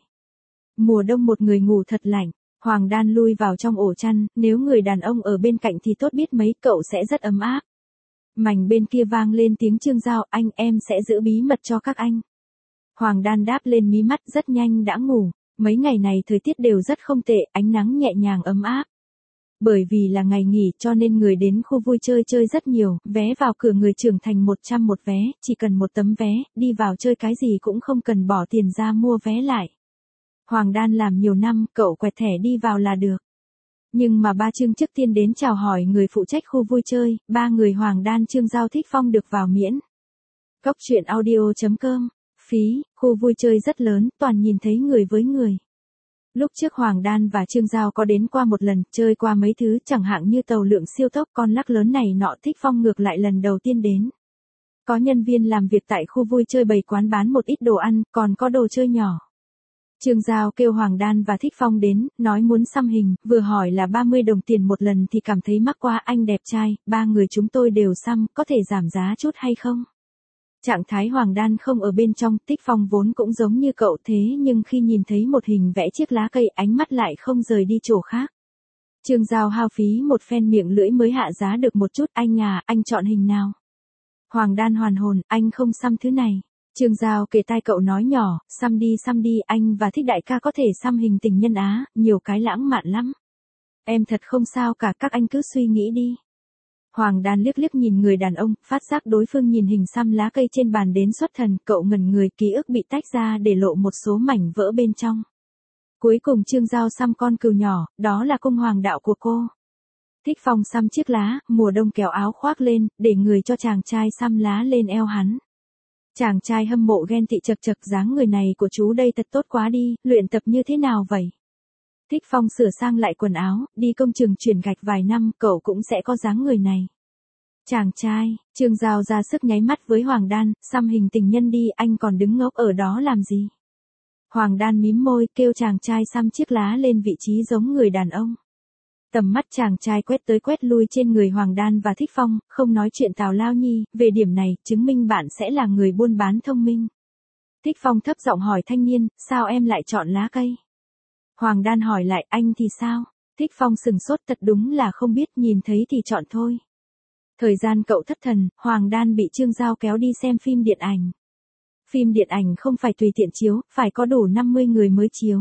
Mùa đông một người ngủ thật lạnh, Hoàng Đan lui vào trong ổ chăn, nếu người đàn ông ở bên cạnh thì tốt biết mấy, cậu sẽ rất ấm áp. Mảnh bên kia vang lên tiếng Trương Giao, em sẽ giữ bí mật cho các anh. Hoàng Đan đáp lên mí mắt, rất nhanh đã ngủ. Mấy ngày này thời tiết đều rất không tệ, ánh nắng nhẹ nhàng ấm áp. Bởi vì là ngày nghỉ cho nên người đến khu vui chơi rất nhiều, vé vào cửa người trưởng thành 100 một vé, chỉ cần một tấm vé, đi vào chơi cái gì cũng không cần bỏ tiền ra mua vé lại. Hoàng Đan làm nhiều năm, cậu quẹt thẻ đi vào là được. Nhưng mà ba Trương trước tiên đến chào hỏi người phụ trách khu vui chơi, ba người Hoàng Đan Trương Giao Thích Phong được vào miễn. Cốc truyện audio.com. Phí, khu vui chơi rất lớn, toàn nhìn thấy người với người. Lúc trước Hoàng Đan và Trương Giao có đến qua một lần, chơi qua mấy thứ, chẳng hạn như tàu lượn siêu tốc, con lắc lớn này nọ, Thích Phong ngược lại lần đầu tiên đến. Có nhân viên làm việc tại khu vui chơi bày quán bán một ít đồ ăn, còn có đồ chơi nhỏ. Trương Giao kêu Hoàng Đan và Thích Phong đến, nói muốn xăm hình, vừa hỏi là 30 đồng tiền một lần thì cảm thấy mắc quá, anh đẹp trai, ba người chúng tôi đều xăm, có thể giảm giá chút hay không? Trạng thái Hoàng Đan không ở bên trong, Thích Phong vốn cũng giống như cậu thế nhưng khi nhìn thấy một hình vẽ chiếc lá cây ánh mắt lại không rời đi chỗ khác. Trương Giao hao phí một phen miệng lưỡi mới hạ giá được một chút, anh à, anh chọn hình nào? Hoàng Đan hoàn hồn, anh không xăm thứ này. Trương Giao kề tai cậu nói nhỏ, xăm đi, anh và Thích đại ca có thể xăm hình tình nhân Á, nhiều cái lãng mạn lắm. Em thật không sao cả, các anh cứ suy nghĩ đi. Hoàng Đan liếc nhìn người đàn ông, phát giác đối phương nhìn hình xăm lá cây trên bàn đến xuất thần, cậu ngẩn người, ký ức bị tách ra để lộ một số mảnh vỡ bên trong. Cuối cùng Trương Giao xăm con cừu nhỏ, đó là cung hoàng đạo của cô. Thích Phong xăm chiếc lá, mùa đông kéo áo khoác lên, để người cho chàng trai xăm lá lên eo hắn. Chàng trai hâm mộ ghen tị chật dáng người này của chú đây thật tốt quá đi, luyện tập như thế nào vậy? Thích Phong sửa sang lại quần áo, đi công trường chuyển gạch vài năm, cậu cũng sẽ có dáng người này. Chàng trai, Trương Giao ra sức nháy mắt với Hoàng Đan, xăm hình tình nhân đi, anh còn đứng ngốc ở đó làm gì? Hoàng Đan mím môi, kêu chàng trai xăm chiếc lá lên vị trí giống người đàn ông. Tầm mắt chàng trai quét tới quét lui trên người Hoàng Đan và Thích Phong, không nói chuyện Tào Lao Nhi, về điểm này, chứng minh bạn sẽ là người buôn bán thông minh. Thích Phong thấp giọng hỏi thanh niên, sao em lại chọn lá cây? Hoàng Đan hỏi lại, anh thì sao? Thích Phong sừng sốt, thật đúng là không biết, nhìn thấy thì chọn thôi. Thời gian cậu thất thần, Hoàng Đan bị Trương Giao kéo đi xem phim điện ảnh. Phim điện ảnh không phải tùy tiện chiếu, phải có đủ 50 người mới chiếu.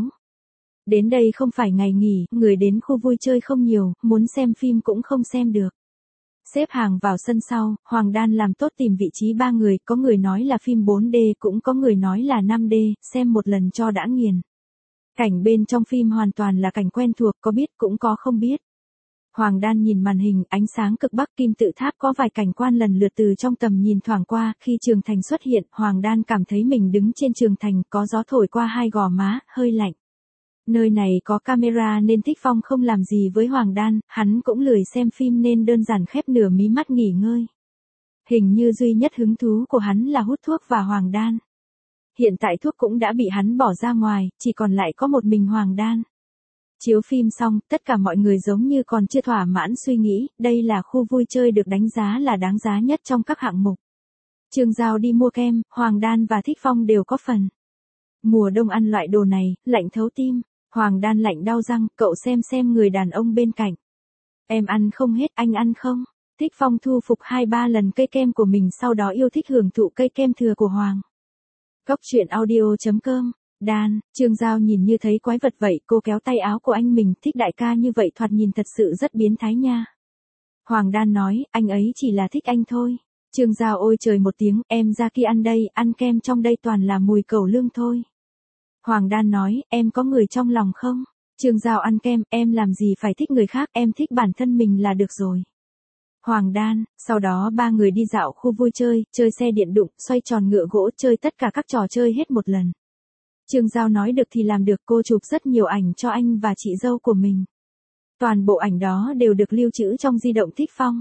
Đến đây không phải ngày nghỉ, người đến khu vui chơi không nhiều, muốn xem phim cũng không xem được. Xếp hàng vào sân sau, Hoàng Đan làm tốt tìm vị trí 3 người, có người nói là phim 4D, cũng có người nói là 5D, xem một lần cho đã nghiền. Cảnh bên trong phim hoàn toàn là cảnh quen thuộc, có biết cũng có không biết. Hoàng Đan nhìn màn hình, ánh sáng cực bắc kim tự tháp có vài cảnh quan lần lượt từ trong tầm nhìn thoảng qua, khi Trường Thành xuất hiện, Hoàng Đan cảm thấy mình đứng trên Trường Thành, có gió thổi qua hai gò má, hơi lạnh. Nơi này có camera nên Thích Phong không làm gì với Hoàng Đan, hắn cũng lười xem phim nên đơn giản khép nửa mí mắt nghỉ ngơi. Hình như duy nhất hứng thú của hắn là hút thuốc và Hoàng Đan. Hiện tại thuốc cũng đã bị hắn bỏ ra ngoài, chỉ còn lại có một mình Hoàng Đan. Chiếu phim xong, tất cả mọi người giống như còn chưa thỏa mãn suy nghĩ, đây là khu vui chơi được đánh giá là đáng giá nhất trong các hạng mục. Trương Giao đi mua kem, Hoàng Đan và Thích Phong đều có phần. Mùa đông ăn loại đồ này, lạnh thấu tim. Hoàng Đan lạnh đau răng, cậu xem người đàn ông bên cạnh. Em ăn không hết, anh ăn không? Thích Phong thu phục 2-3 lần cây kem của mình, sau đó yêu thích hưởng thụ cây kem thừa của Hoàng. Góc truyện audio.com. Đan, Trương Giao nhìn như thấy quái vật vậy, cô kéo tay áo của anh mình, thích đại ca như vậy thoạt nhìn thật sự rất biến thái nha. Hoàng Đan nói, anh ấy chỉ là thích anh thôi. Trương Giao ôi trời một tiếng, em ra kia ăn đây, ăn kem trong đây toàn là mùi cẩu lương thôi. Hoàng Đan nói, em có người trong lòng không? Trương Giao ăn kem, em làm gì phải thích người khác, em thích bản thân mình là được rồi. Hoàng Đan, sau đó 3 người đi dạo khu vui chơi, chơi xe điện đụng, xoay tròn ngựa gỗ, chơi tất cả các trò chơi hết một lần. Trương Giao nói được thì làm được, cô chụp rất nhiều ảnh cho anh và chị dâu của mình. Toàn bộ ảnh đó đều được lưu trữ trong di động Thích Phong.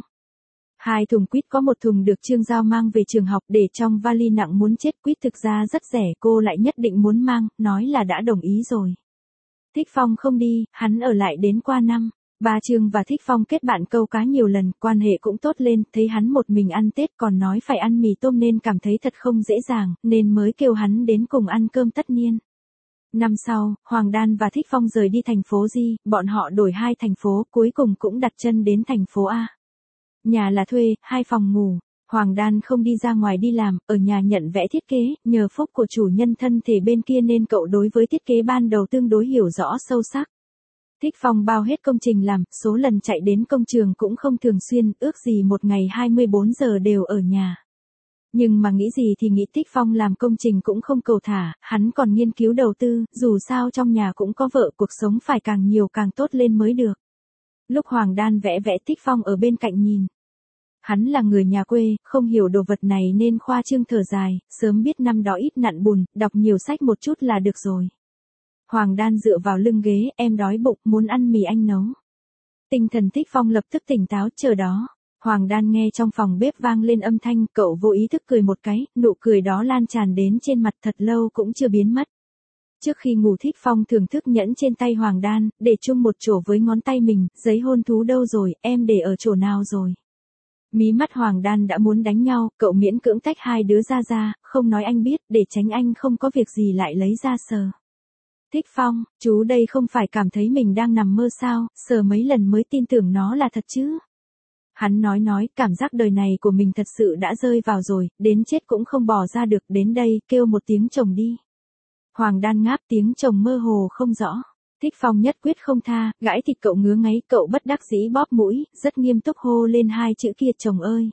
2 thùng quýt, có một thùng được Trương Giao mang về trường học để trong vali nặng muốn chết, quýt thực ra rất rẻ, cô lại nhất định muốn mang, nói là đã đồng ý rồi. Thích Phong không đi, hắn ở lại đến qua năm. Ba Trương và Thích Phong kết bạn câu cá nhiều lần, quan hệ cũng tốt lên, thấy hắn một mình ăn Tết còn nói phải ăn mì tôm nên cảm thấy thật không dễ dàng, nên mới kêu hắn đến cùng ăn cơm tất niên. Năm sau, Hoàng Đan và Thích Phong rời đi thành phố Di, bọn họ đổi 2 thành phố, cuối cùng cũng đặt chân đến thành phố A. Nhà là thuê, 2 phòng ngủ. Hoàng Đan không đi ra ngoài đi làm, ở nhà nhận vẽ thiết kế, nhờ phúc của chủ nhân thân thể bên kia nên cậu đối với thiết kế ban đầu tương đối hiểu rõ sâu sắc. Thích Phong bao hết công trình làm, số lần chạy đến công trường cũng không thường xuyên, ước gì một ngày 24 giờ đều ở nhà. Nhưng mà nghĩ gì thì nghĩ, Thích Phong làm công trình cũng không cầu thả, hắn còn nghiên cứu đầu tư, dù sao trong nhà cũng có vợ, cuộc sống phải càng nhiều càng tốt lên mới được. Lúc Hoàng Đan vẽ Thích Phong ở bên cạnh nhìn. Hắn là người nhà quê, không hiểu đồ vật này nên khoa trương thở dài, sớm biết năm đó ít nặn bùn, đọc nhiều sách một chút là được rồi. Hoàng Đan dựa vào lưng ghế, em đói bụng, muốn ăn mì anh nấu. Tinh thần Thích Phong lập tức tỉnh táo, chờ đó. Hoàng Đan nghe trong phòng bếp vang lên âm thanh, cậu vô ý thức cười một cái, nụ cười đó lan tràn đến trên mặt thật lâu cũng chưa biến mất. Trước khi ngủ Thích Phong thưởng thức nhẫn trên tay Hoàng Đan, để chung một chỗ với ngón tay mình, giấy hôn thú đâu rồi, em để ở chỗ nào rồi. Mí mắt Hoàng Đan đã muốn đánh nhau, cậu miễn cưỡng tách 2 đứa ra, không nói anh biết, để tránh anh không có việc gì lại lấy ra sờ. Thích Phong, chú đây không phải cảm thấy mình đang nằm mơ sao, sờ mấy lần mới tin tưởng nó là thật chứ. Hắn nói, cảm giác đời này của mình thật sự đã rơi vào rồi, đến chết cũng không bỏ ra được, đến đây, kêu một tiếng chồng đi. Hoàng Đan ngáp, tiếng chồng mơ hồ không rõ. Thích Phong nhất quyết không tha, gãi thịt cậu ngứa ngáy, cậu bất đắc dĩ bóp mũi, rất nghiêm túc hô lên 2 chữ kia, chồng ơi.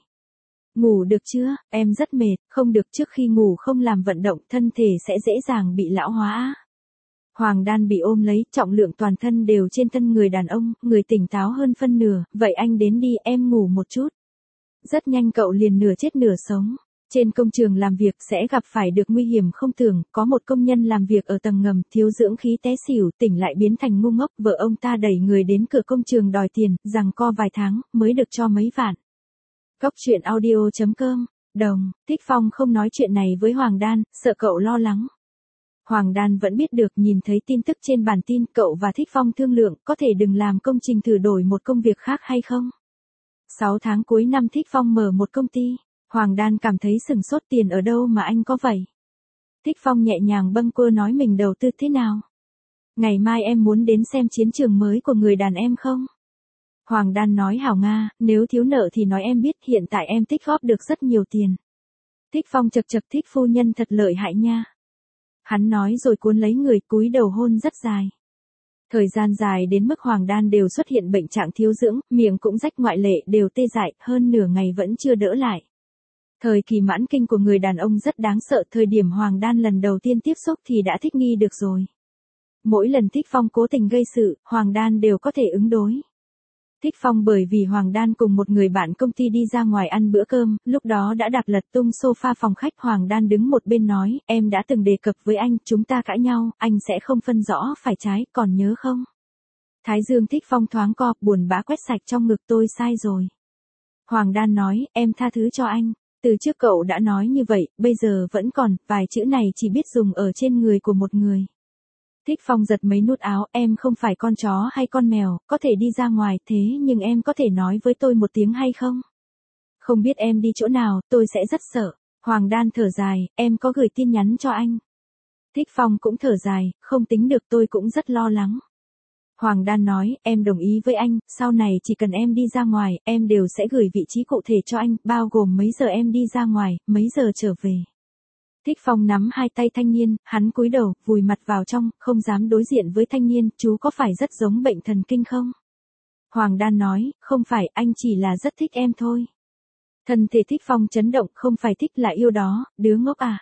Ngủ được chưa, em rất mệt, không được, trước khi ngủ không làm vận động, thân thể sẽ dễ dàng bị lão hóa. Hoàng Đan bị ôm lấy, trọng lượng toàn thân đều trên thân người đàn ông, người tỉnh táo hơn phân nửa, vậy anh đến đi, em ngủ một chút. Rất nhanh cậu liền nửa chết nửa sống. Trên công trường làm việc sẽ gặp phải được nguy hiểm không tưởng, có một công nhân làm việc ở tầng ngầm, thiếu dưỡng khí té xỉu, tỉnh lại biến thành ngu ngốc, vợ ông ta đẩy người đến cửa công trường đòi tiền, giằng co vài tháng, mới được cho mấy vạn. Góc truyện audio.com, đồng, Thích Phong không nói chuyện này với Hoàng Đan, sợ cậu lo lắng. Hoàng Đan vẫn biết được, nhìn thấy tin tức trên bản tin, cậu và Thích Phong thương lượng có thể đừng làm công trình thử đổi một công việc khác hay không. 6 tháng cuối năm Thích Phong mở một công ty, Hoàng Đan cảm thấy sửng sốt, tiền ở đâu mà anh có vậy. Thích Phong nhẹ nhàng bâng quơ nói mình đầu tư thế nào. Ngày mai em muốn đến xem chiến trường mới của người đàn em không? Hoàng Đan nói hảo Nga, nếu thiếu nợ thì nói em biết, hiện tại em tích góp được rất nhiều tiền. Thích Phong chật chật, Thích phu nhân thật lợi hại nha. Hắn nói rồi cuốn lấy người, cúi đầu hôn rất dài. Thời gian dài đến mức Hoàng Đan đều xuất hiện bệnh trạng thiếu dưỡng, miệng cũng rách, ngoại lệ đều tê dại, hơn nửa ngày vẫn chưa đỡ lại. Thời kỳ mãn kinh của người đàn ông rất đáng sợ, thời điểm Hoàng Đan lần đầu tiên tiếp xúc thì đã thích nghi được rồi. Mỗi lần Thích Phong cố tình gây sự, Hoàng Đan đều có thể ứng đối. Thích Phong bởi vì Hoàng Đan cùng một người bạn công ty đi ra ngoài ăn bữa cơm, lúc đó đã đạp lật tung sofa phòng khách. Hoàng Đan đứng một bên nói, em đã từng đề cập với anh, chúng ta cãi nhau, anh sẽ không phân rõ phải trái, còn nhớ không? Thái dương Thích Phong thoáng co, buồn bã quét sạch trong ngực, tôi sai rồi. Hoàng Đan nói, em tha thứ cho anh, từ trước cậu đã nói như vậy, bây giờ vẫn còn, vài chữ này chỉ biết dùng ở trên người của một người. Thích Phong giật mấy nút áo, em không phải con chó hay con mèo, có thể đi ra ngoài, thế nhưng em có thể nói với tôi một tiếng hay không? Không biết em đi chỗ nào, tôi sẽ rất sợ. Hoàng Đan thở dài, em có gửi tin nhắn cho anh. Thích Phong cũng thở dài, không tính được, tôi cũng rất lo lắng. Hoàng Đan nói, em đồng ý với anh, sau này chỉ cần em đi ra ngoài, em đều sẽ gửi vị trí cụ thể cho anh, bao gồm mấy giờ em đi ra ngoài, mấy giờ trở về. Thích Phong nắm hai tay thanh niên, hắn cúi đầu, vùi mặt vào trong, không dám đối diện với thanh niên, chú có phải rất giống bệnh thần kinh không? Hoàng Đan nói, không phải, anh chỉ là rất thích em thôi. Thân thể Thích Phong chấn động, không phải thích là yêu đó, đứa ngốc à.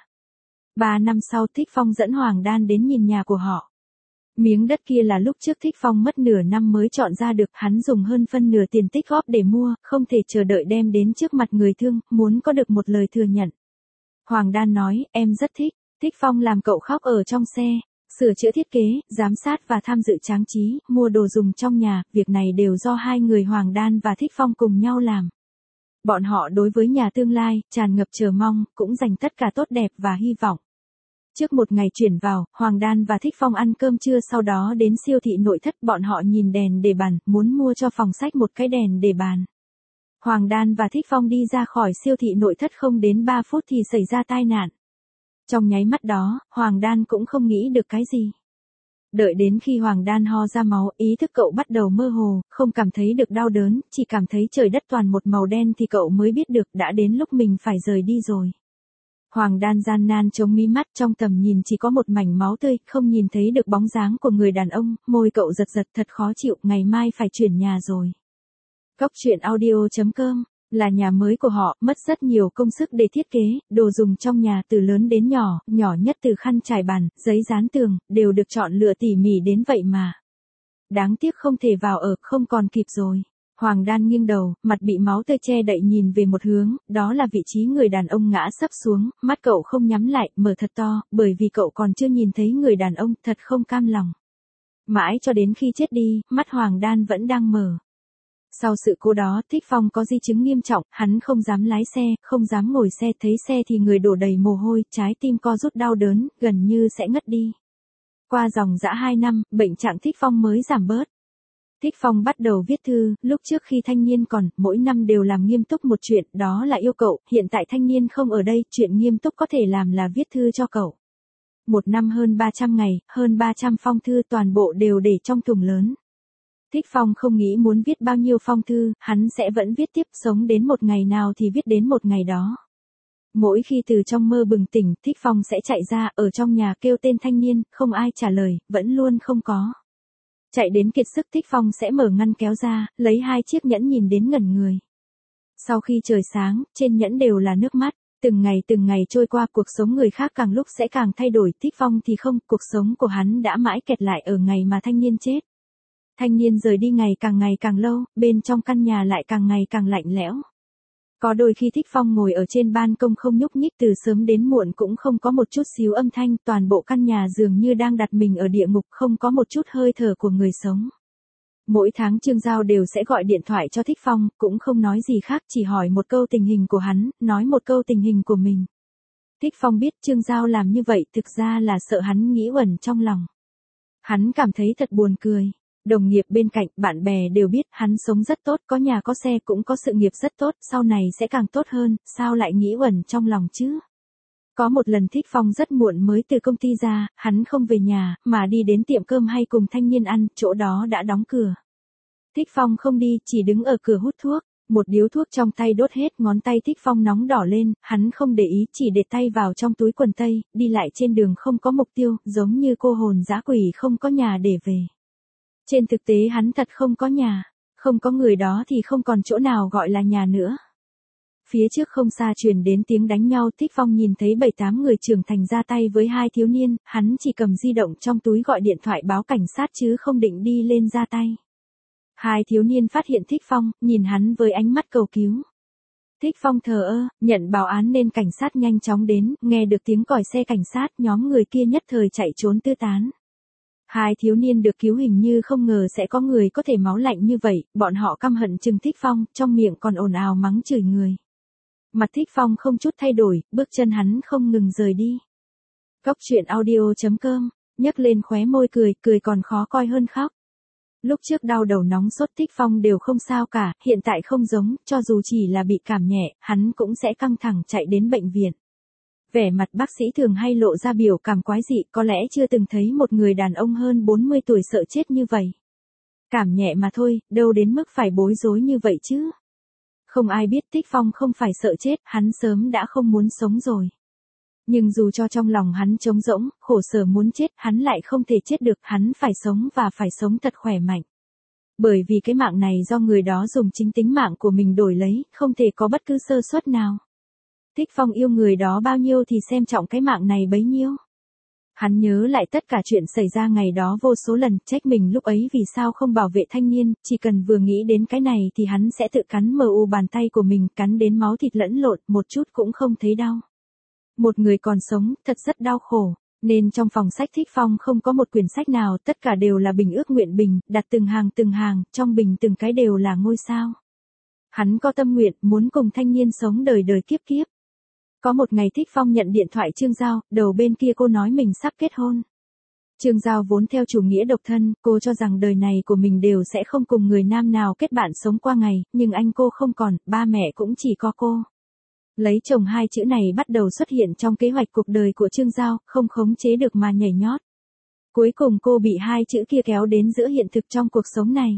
3 năm sau Thích Phong dẫn Hoàng Đan đến nhìn nhà của họ. Miếng đất kia là lúc trước Thích Phong mất nửa năm mới chọn ra được, hắn dùng hơn phân nửa tiền tích góp để mua, không thể chờ đợi đem đến trước mặt người thương, muốn có được một lời thừa nhận. Hoàng Đan nói, em rất thích. Thích Phong làm cậu khóc ở trong xe, sửa chữa thiết kế, giám sát và tham dự trang trí, mua đồ dùng trong nhà, việc này đều do hai người Hoàng Đan và Thích Phong cùng nhau làm. Bọn họ đối với nhà tương lai, tràn ngập chờ mong, cũng dành tất cả tốt đẹp và hy vọng. Trước một ngày chuyển vào, Hoàng Đan và Thích Phong ăn cơm trưa, sau đó đến siêu thị nội thất, bọn họ nhìn đèn để bàn, muốn mua cho phòng sách một cái đèn để bàn. Hoàng Đan và Thích Phong đi ra khỏi siêu thị nội thất không đến 3 phút thì xảy ra tai nạn. Trong nháy mắt đó, Hoàng Đan cũng không nghĩ được cái gì. Đợi đến khi Hoàng Đan ho ra máu, ý thức cậu bắt đầu mơ hồ, không cảm thấy được đau đớn, chỉ cảm thấy trời đất toàn một màu đen thì cậu mới biết được đã đến lúc mình phải rời đi rồi. Hoàng Đan gian nan chống mí mắt, trong tầm nhìn chỉ có một mảnh máu tươi, không nhìn thấy được bóng dáng của người đàn ông, môi cậu giật giật thật khó chịu, ngày mai phải chuyển nhà rồi. Góc truyện audio.com là nhà mới của họ, mất rất nhiều công sức để thiết kế, đồ dùng trong nhà từ lớn đến nhỏ, nhỏ nhất từ khăn trải bàn, giấy dán tường, đều được chọn lựa tỉ mỉ đến vậy mà. Đáng tiếc không thể vào ở, không còn kịp rồi. Hoàng Đan nghiêng đầu, mặt bị máu tươi che đậy nhìn về một hướng, đó là vị trí người đàn ông ngã sấp xuống, mắt cậu không nhắm lại, mở thật to, bởi vì cậu còn chưa nhìn thấy người đàn ông, thật không cam lòng. Mãi cho đến khi chết đi, mắt Hoàng Đan vẫn đang mở. Sau sự cố đó, Thích Phong có di chứng nghiêm trọng, hắn không dám lái xe, không dám ngồi xe, thấy xe thì người đổ đầy mồ hôi, trái tim co rút đau đớn, gần như sẽ ngất đi. Qua dòng dã 2 năm, bệnh trạng Thích Phong mới giảm bớt. Thích Phong bắt đầu viết thư, lúc trước khi thanh niên còn, mỗi năm đều làm nghiêm túc một chuyện, đó là yêu cậu, hiện tại thanh niên không ở đây, chuyện nghiêm túc có thể làm là viết thư cho cậu. Một năm hơn 300 ngày, hơn 300 phong thư, toàn bộ đều để trong thùng lớn. Thích Phong không nghĩ muốn viết bao nhiêu phong thư, hắn sẽ vẫn viết tiếp, sống đến một ngày nào thì viết đến một ngày đó. Mỗi khi từ trong mơ bừng tỉnh, Thích Phong sẽ chạy ra, ở trong nhà kêu tên thanh niên, không ai trả lời, vẫn luôn không có. Chạy đến kiệt sức, Thích Phong sẽ mở ngăn kéo ra, lấy 2 chiếc nhẫn nhìn đến ngẩn người. Sau khi trời sáng, trên nhẫn đều là nước mắt, từng ngày trôi qua, cuộc sống người khác càng lúc sẽ càng thay đổi, Thích Phong thì không, cuộc sống của hắn đã mãi kẹt lại ở ngày mà thanh niên chết. Thanh niên rời đi ngày càng lâu, bên trong căn nhà lại càng ngày càng lạnh lẽo. Có đôi khi Thích Phong ngồi ở trên ban công không nhúc nhích, từ sớm đến muộn cũng không có một chút xíu âm thanh, toàn bộ căn nhà dường như đang đặt mình ở địa ngục, không có một chút hơi thở của người sống. Mỗi tháng Trương Giao đều sẽ gọi điện thoại cho Thích Phong, cũng không nói gì khác, chỉ hỏi một câu tình hình của hắn, nói một câu tình hình của mình. Thích Phong biết Trương Giao làm như vậy thực ra là sợ hắn nghĩ uẩn trong lòng. Hắn cảm thấy thật buồn cười. Đồng nghiệp bên cạnh, bạn bè đều biết hắn sống rất tốt, có nhà có xe cũng có sự nghiệp rất tốt, sau này sẽ càng tốt hơn, sao lại nghĩ uẩn trong lòng chứ? Có một lần Thích Phong rất muộn mới từ công ty ra, hắn không về nhà, mà đi đến tiệm cơm hay cùng thanh niên ăn, chỗ đó đã đóng cửa. Thích Phong không đi, chỉ đứng ở cửa hút thuốc. Một điếu thuốc trong tay đốt hết, ngón tay Thích Phong nóng đỏ lên, hắn không để ý, chỉ để tay vào trong túi quần tây, đi lại trên đường không có mục tiêu, giống như cô hồn dã quỷ không có nhà để về. Trên thực tế hắn thật không có nhà, không có người đó thì không còn chỗ nào gọi là nhà nữa. Phía trước không xa truyền đến tiếng đánh nhau, Thích Phong nhìn thấy 7-8 người trưởng thành ra tay với hai thiếu niên, hắn chỉ cầm di động trong túi gọi điện thoại báo cảnh sát chứ không định đi lên ra tay. Hai thiếu niên phát hiện Thích Phong, nhìn hắn với ánh mắt cầu cứu. Thích Phong thờ ơ, nhận báo án nên cảnh sát nhanh chóng đến, nghe được tiếng còi xe cảnh sát, nhóm người kia nhất thời chạy trốn tứ tán. Hai thiếu niên được cứu hình như không ngờ sẽ có người có thể máu lạnh như vậy, bọn họ căm hận chừng Thích Phong, trong miệng còn ồn ào mắng chửi người. Mặt Thích Phong không chút thay đổi, bước chân hắn không ngừng rời đi. Cóc truyện audio.com, nhấc lên khóe môi cười, cười còn khó coi hơn khóc. Lúc trước đau đầu nóng sốt Thích Phong đều không sao cả, hiện tại không giống, cho dù chỉ là bị cảm nhẹ, hắn cũng sẽ căng thẳng chạy đến bệnh viện. Vẻ mặt bác sĩ thường hay lộ ra biểu cảm quái dị, có lẽ chưa từng thấy một người đàn ông hơn 40 tuổi sợ chết như vậy. Cảm nhẹ mà thôi, đâu đến mức phải bối rối như vậy chứ. Không ai biết Thích Phong không phải sợ chết, hắn sớm đã không muốn sống rồi. Nhưng dù cho trong lòng hắn trống rỗng, khổ sở muốn chết, hắn lại không thể chết được, hắn phải sống và phải sống thật khỏe mạnh. Bởi vì cái mạng này do người đó dùng chính tính mạng của mình đổi lấy, không thể có bất cứ sơ suất nào. Thích Phong yêu người đó bao nhiêu thì xem trọng cái mạng này bấy nhiêu. Hắn nhớ lại tất cả chuyện xảy ra ngày đó vô số lần, trách mình lúc ấy vì sao không bảo vệ thanh niên, chỉ cần vừa nghĩ đến cái này thì hắn sẽ tự cắn u bàn tay của mình, cắn đến máu thịt lẫn lộn, một chút cũng không thấy đau. Một người còn sống, thật rất đau khổ, nên trong phòng sách Thích Phong không có một quyển sách nào, tất cả đều là bình ước nguyện bình, đặt từng hàng, trong bình từng cái đều là ngôi sao. Hắn có tâm nguyện, muốn cùng thanh niên sống đời đời kiếp kiếp. Có một ngày Thích Phong nhận điện thoại Trương Giao, đầu bên kia cô nói mình sắp kết hôn. Trương Giao vốn theo chủ nghĩa độc thân, cô cho rằng đời này của mình đều sẽ không cùng người nam nào kết bạn sống qua ngày, nhưng anh cô không còn, ba mẹ cũng chỉ có cô. Lấy chồng hai chữ này bắt đầu xuất hiện trong kế hoạch cuộc đời của Trương Giao, không khống chế được mà nhảy nhót. Cuối cùng cô bị hai chữ kia kéo đến giữa hiện thực trong cuộc sống này.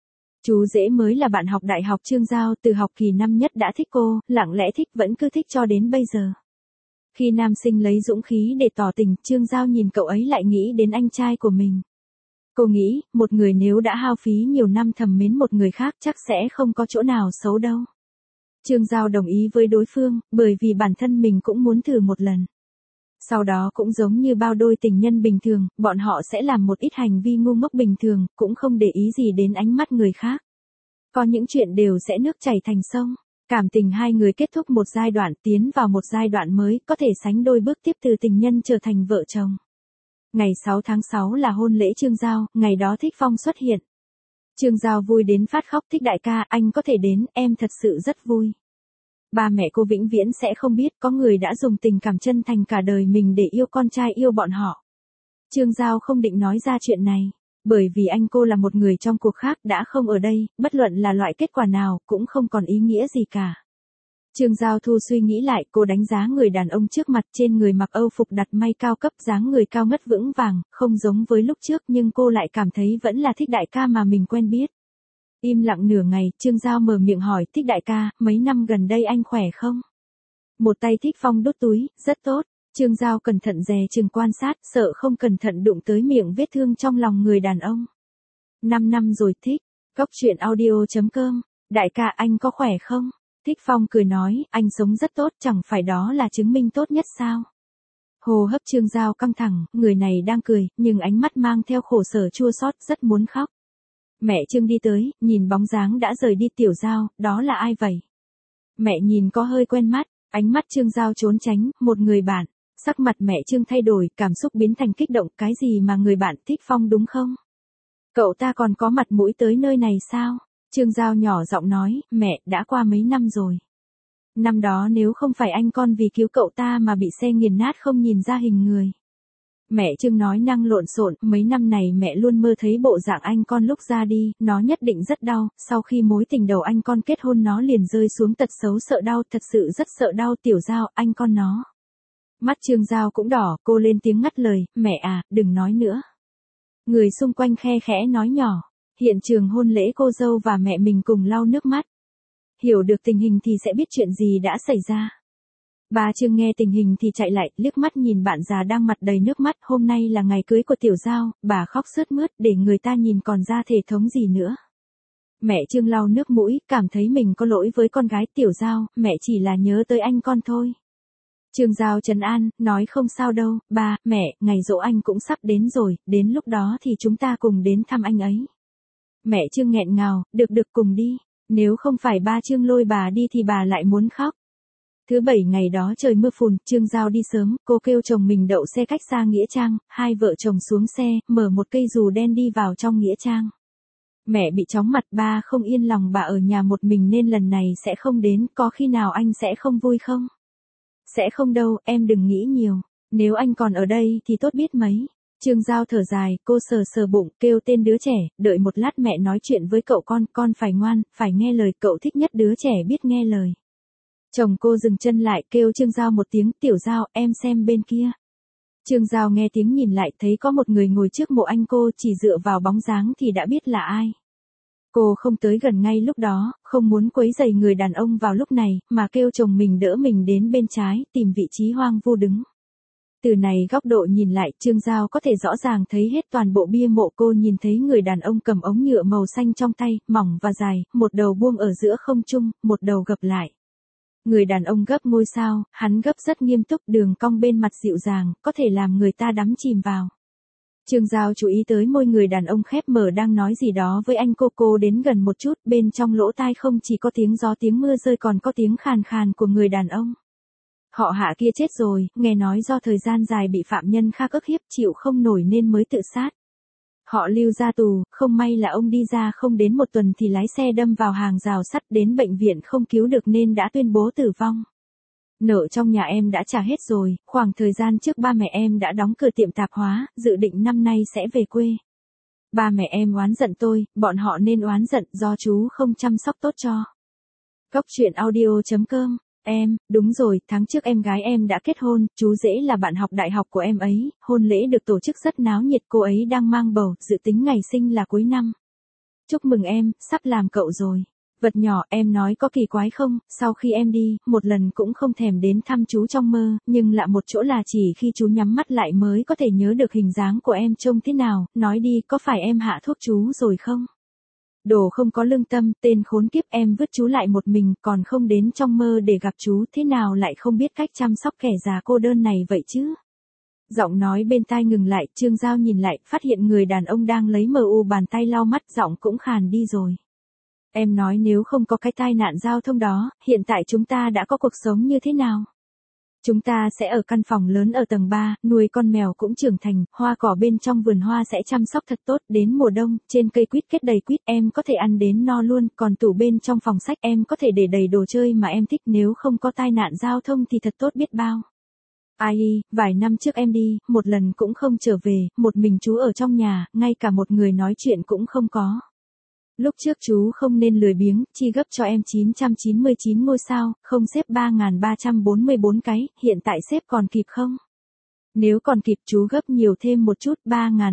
Chú rể mới là bạn học đại học Trương Giao, từ học kỳ năm nhất đã thích cô, lặng lẽ thích vẫn cứ thích cho đến bây giờ. Khi nam sinh lấy dũng khí để tỏ tình, Trương Giao nhìn cậu ấy lại nghĩ đến anh trai của mình. Cô nghĩ, một người nếu đã hao phí nhiều năm thầm mến một người khác chắc sẽ không có chỗ nào xấu đâu. Trương Giao đồng ý với đối phương, bởi vì bản thân mình cũng muốn thử một lần. Sau đó cũng giống như bao đôi tình nhân bình thường, bọn họ sẽ làm một ít hành vi ngu ngốc bình thường, cũng không để ý gì đến ánh mắt người khác. Có những chuyện đều sẽ nước chảy thành sông. Cảm tình hai người kết thúc một giai đoạn, tiến vào một giai đoạn mới, có thể sánh đôi bước tiếp từ tình nhân trở thành vợ chồng. Ngày 6 tháng 6 là hôn lễ Trương Giao, ngày đó Thích Phong xuất hiện. Trương Giao vui đến phát khóc, Thích đại ca, anh có thể đến, em thật sự rất vui. Ba mẹ cô vĩnh viễn sẽ không biết có người đã dùng tình cảm chân thành cả đời mình để yêu con trai yêu bọn họ. Trương Giao không định nói ra chuyện này, bởi vì anh cô là một người trong cuộc khác đã không ở đây, bất luận là loại kết quả nào cũng không còn ý nghĩa gì cả. Trương Giao Thu suy nghĩ lại, cô đánh giá người đàn ông trước mặt, trên người mặc âu phục đặt may cao cấp, dáng người cao ngất vững vàng, không giống với lúc trước nhưng cô lại cảm thấy vẫn là Thích đại ca mà mình quen biết. Im lặng nửa ngày, Trương Giao mở miệng hỏi, Thích đại ca, mấy năm gần đây anh khỏe không? Một tay Thích Phong đút túi, rất tốt. Trương Giao cẩn thận dè chừng quan sát, sợ không cẩn thận đụng tới miệng vết thương trong lòng người đàn ông. 5 năm rồi Thích. Cóc truyện audio.com, đại ca anh có khỏe không? Thích Phong cười nói, anh sống rất tốt, chẳng phải đó là chứng minh tốt nhất sao? Hô hấp Trương Giao căng thẳng, người này đang cười, nhưng ánh mắt mang theo khổ sở chua xót, rất muốn khóc. Mẹ Trương đi tới, nhìn bóng dáng đã rời đi Tiểu Giao, đó là ai vậy? Mẹ nhìn có hơi quen mắt, ánh mắt Trương Giao trốn tránh, một người bạn. Sắc mặt mẹ Trương thay đổi, cảm xúc biến thành kích động, cái gì mà người bạn Thích Phong đúng không? Cậu ta còn có mặt mũi tới nơi này sao? Trương Giao nhỏ giọng nói, mẹ, đã qua mấy năm rồi. Năm đó nếu không phải anh con vì cứu cậu ta mà bị xe nghiền nát không nhìn ra hình người. Mẹ Trương nói năng lộn xộn, mấy năm này mẹ luôn mơ thấy bộ dạng anh con lúc ra đi, nó nhất định rất đau, sau khi mối tình đầu anh con kết hôn nó liền rơi xuống tật xấu sợ đau, thật sự rất sợ đau. Tiểu Giao, anh con nó. Mắt Trương Giao cũng đỏ, cô lên tiếng ngắt lời, mẹ à, đừng nói nữa. Người xung quanh khe khẽ nói nhỏ, hiện trường hôn lễ cô dâu và mẹ mình cùng lau nước mắt. Hiểu được tình hình thì sẽ biết chuyện gì đã xảy ra. Bà Trương nghe tình hình thì chạy lại, liếc mắt nhìn bạn già đang mặt đầy nước mắt, hôm nay là ngày cưới của Tiểu Giao, bà khóc sướt mướt để người ta nhìn còn ra thể thống gì nữa. Mẹ Trương lau nước mũi, cảm thấy mình có lỗi với con gái. Tiểu Giao, mẹ chỉ là nhớ tới anh con thôi. Trương Giao trấn an, nói không sao đâu, ba, mẹ, ngày giỗ anh cũng sắp đến rồi, đến lúc đó thì chúng ta cùng đến thăm anh ấy. Mẹ Trương nghẹn ngào, được cùng đi, nếu không phải ba Trương lôi bà đi thì bà lại muốn khóc. Thứ bảy ngày đó trời mưa phùn, Trương Giao đi sớm, cô kêu chồng mình đậu xe cách xa nghĩa trang, hai vợ chồng xuống xe, mở một cây dù đen đi vào trong nghĩa trang. Mẹ bị chóng mặt, ba không yên lòng bà ở nhà một mình nên lần này sẽ không đến, có khi nào anh sẽ không vui không? Sẽ không đâu, em đừng nghĩ nhiều, nếu anh còn ở đây thì tốt biết mấy. Trương Giao thở dài, cô sờ bụng, kêu tên đứa trẻ, đợi một lát mẹ nói chuyện với cậu con phải ngoan, phải nghe lời, cậu thích nhất đứa trẻ biết nghe lời. Chồng cô dừng chân lại, kêu Trương Giao một tiếng, Tiểu Giao, em xem bên kia. Trương Giao nghe tiếng nhìn lại, thấy có một người ngồi trước mộ anh cô, chỉ dựa vào bóng dáng thì đã biết là ai. Cô không tới gần ngay lúc đó, không muốn quấy rầy người đàn ông vào lúc này, mà kêu chồng mình đỡ mình đến bên trái, tìm vị trí hoang vu đứng. Từ này góc độ nhìn lại, Trương Giao có thể rõ ràng thấy hết toàn bộ bia mộ. Cô nhìn thấy người đàn ông cầm ống nhựa màu xanh trong tay, mỏng và dài, một đầu buông ở giữa không trung, một đầu gập lại. Người đàn ông gấp ngôi sao, hắn gấp rất nghiêm túc, đường cong bên mặt dịu dàng, có thể làm người ta đắm chìm vào. Trương Giao chú ý tới môi người đàn ông khép mở đang nói gì đó với anh cô đến gần một chút, bên trong lỗ tai không chỉ có tiếng gió tiếng mưa rơi còn có tiếng khàn khàn của người đàn ông. Họ Hạ kia chết rồi, nghe nói do thời gian dài bị phạm nhân khác ức hiếp chịu không nổi nên mới tự sát. Họ Lưu ra tù, không may là ông đi ra không đến một tuần thì lái xe đâm vào hàng rào sắt, đến bệnh viện không cứu được nên đã tuyên bố tử vong. Nợ trong nhà em đã trả hết rồi, khoảng thời gian trước ba mẹ em đã đóng cửa tiệm tạp hóa, dự định năm nay sẽ về quê. Ba mẹ em oán giận tôi, bọn họ nên oán giận do chú không chăm sóc tốt cho. Góc truyện audio.com. Em, đúng rồi, tháng trước em gái em đã kết hôn, chú Dễ là bạn học đại học của em ấy, hôn lễ được tổ chức rất náo nhiệt, cô ấy đang mang bầu, dự tính ngày sinh là cuối năm. Chúc mừng em, sắp làm cậu rồi. Vật nhỏ, em nói có kỳ quái không, sau khi em đi, một lần cũng không thèm đến thăm chú trong mơ, nhưng lạ một chỗ là chỉ khi chú nhắm mắt lại mới có thể nhớ được hình dáng của em trông thế nào, nói đi, có phải em hạ thuốc chú rồi không? Đồ không có lương tâm, tên khốn kiếp, em vứt chú lại một mình, còn không đến trong mơ để gặp chú, thế nào lại không biết cách chăm sóc kẻ già cô đơn này vậy chứ? Giọng nói bên tai ngừng lại, Trương Giao nhìn lại, phát hiện người đàn ông đang lấy bàn tay lau mắt, giọng cũng khàn đi rồi. Em nói nếu không có cái tai nạn giao thông đó, hiện tại chúng ta đã có cuộc sống như thế nào? Chúng ta sẽ ở căn phòng lớn ở tầng 3, nuôi con mèo cũng trưởng thành, hoa cỏ bên trong vườn hoa sẽ chăm sóc thật tốt, đến mùa đông, trên cây quýt kết đầy quýt em có thể ăn đến no luôn, còn tủ bên trong phòng sách em có thể để đầy đồ chơi mà em thích, nếu không có tai nạn giao thông thì thật tốt biết bao. Ai, vài năm trước em đi, một lần cũng không trở về, một mình chú ở trong nhà, ngay cả một người nói chuyện cũng không có. Lúc trước chú không nên lười biếng, chi gấp cho em 999 ngôi sao, không xếp 3.344 cái, hiện tại xếp còn kịp không? Nếu còn kịp chú gấp nhiều thêm một chút,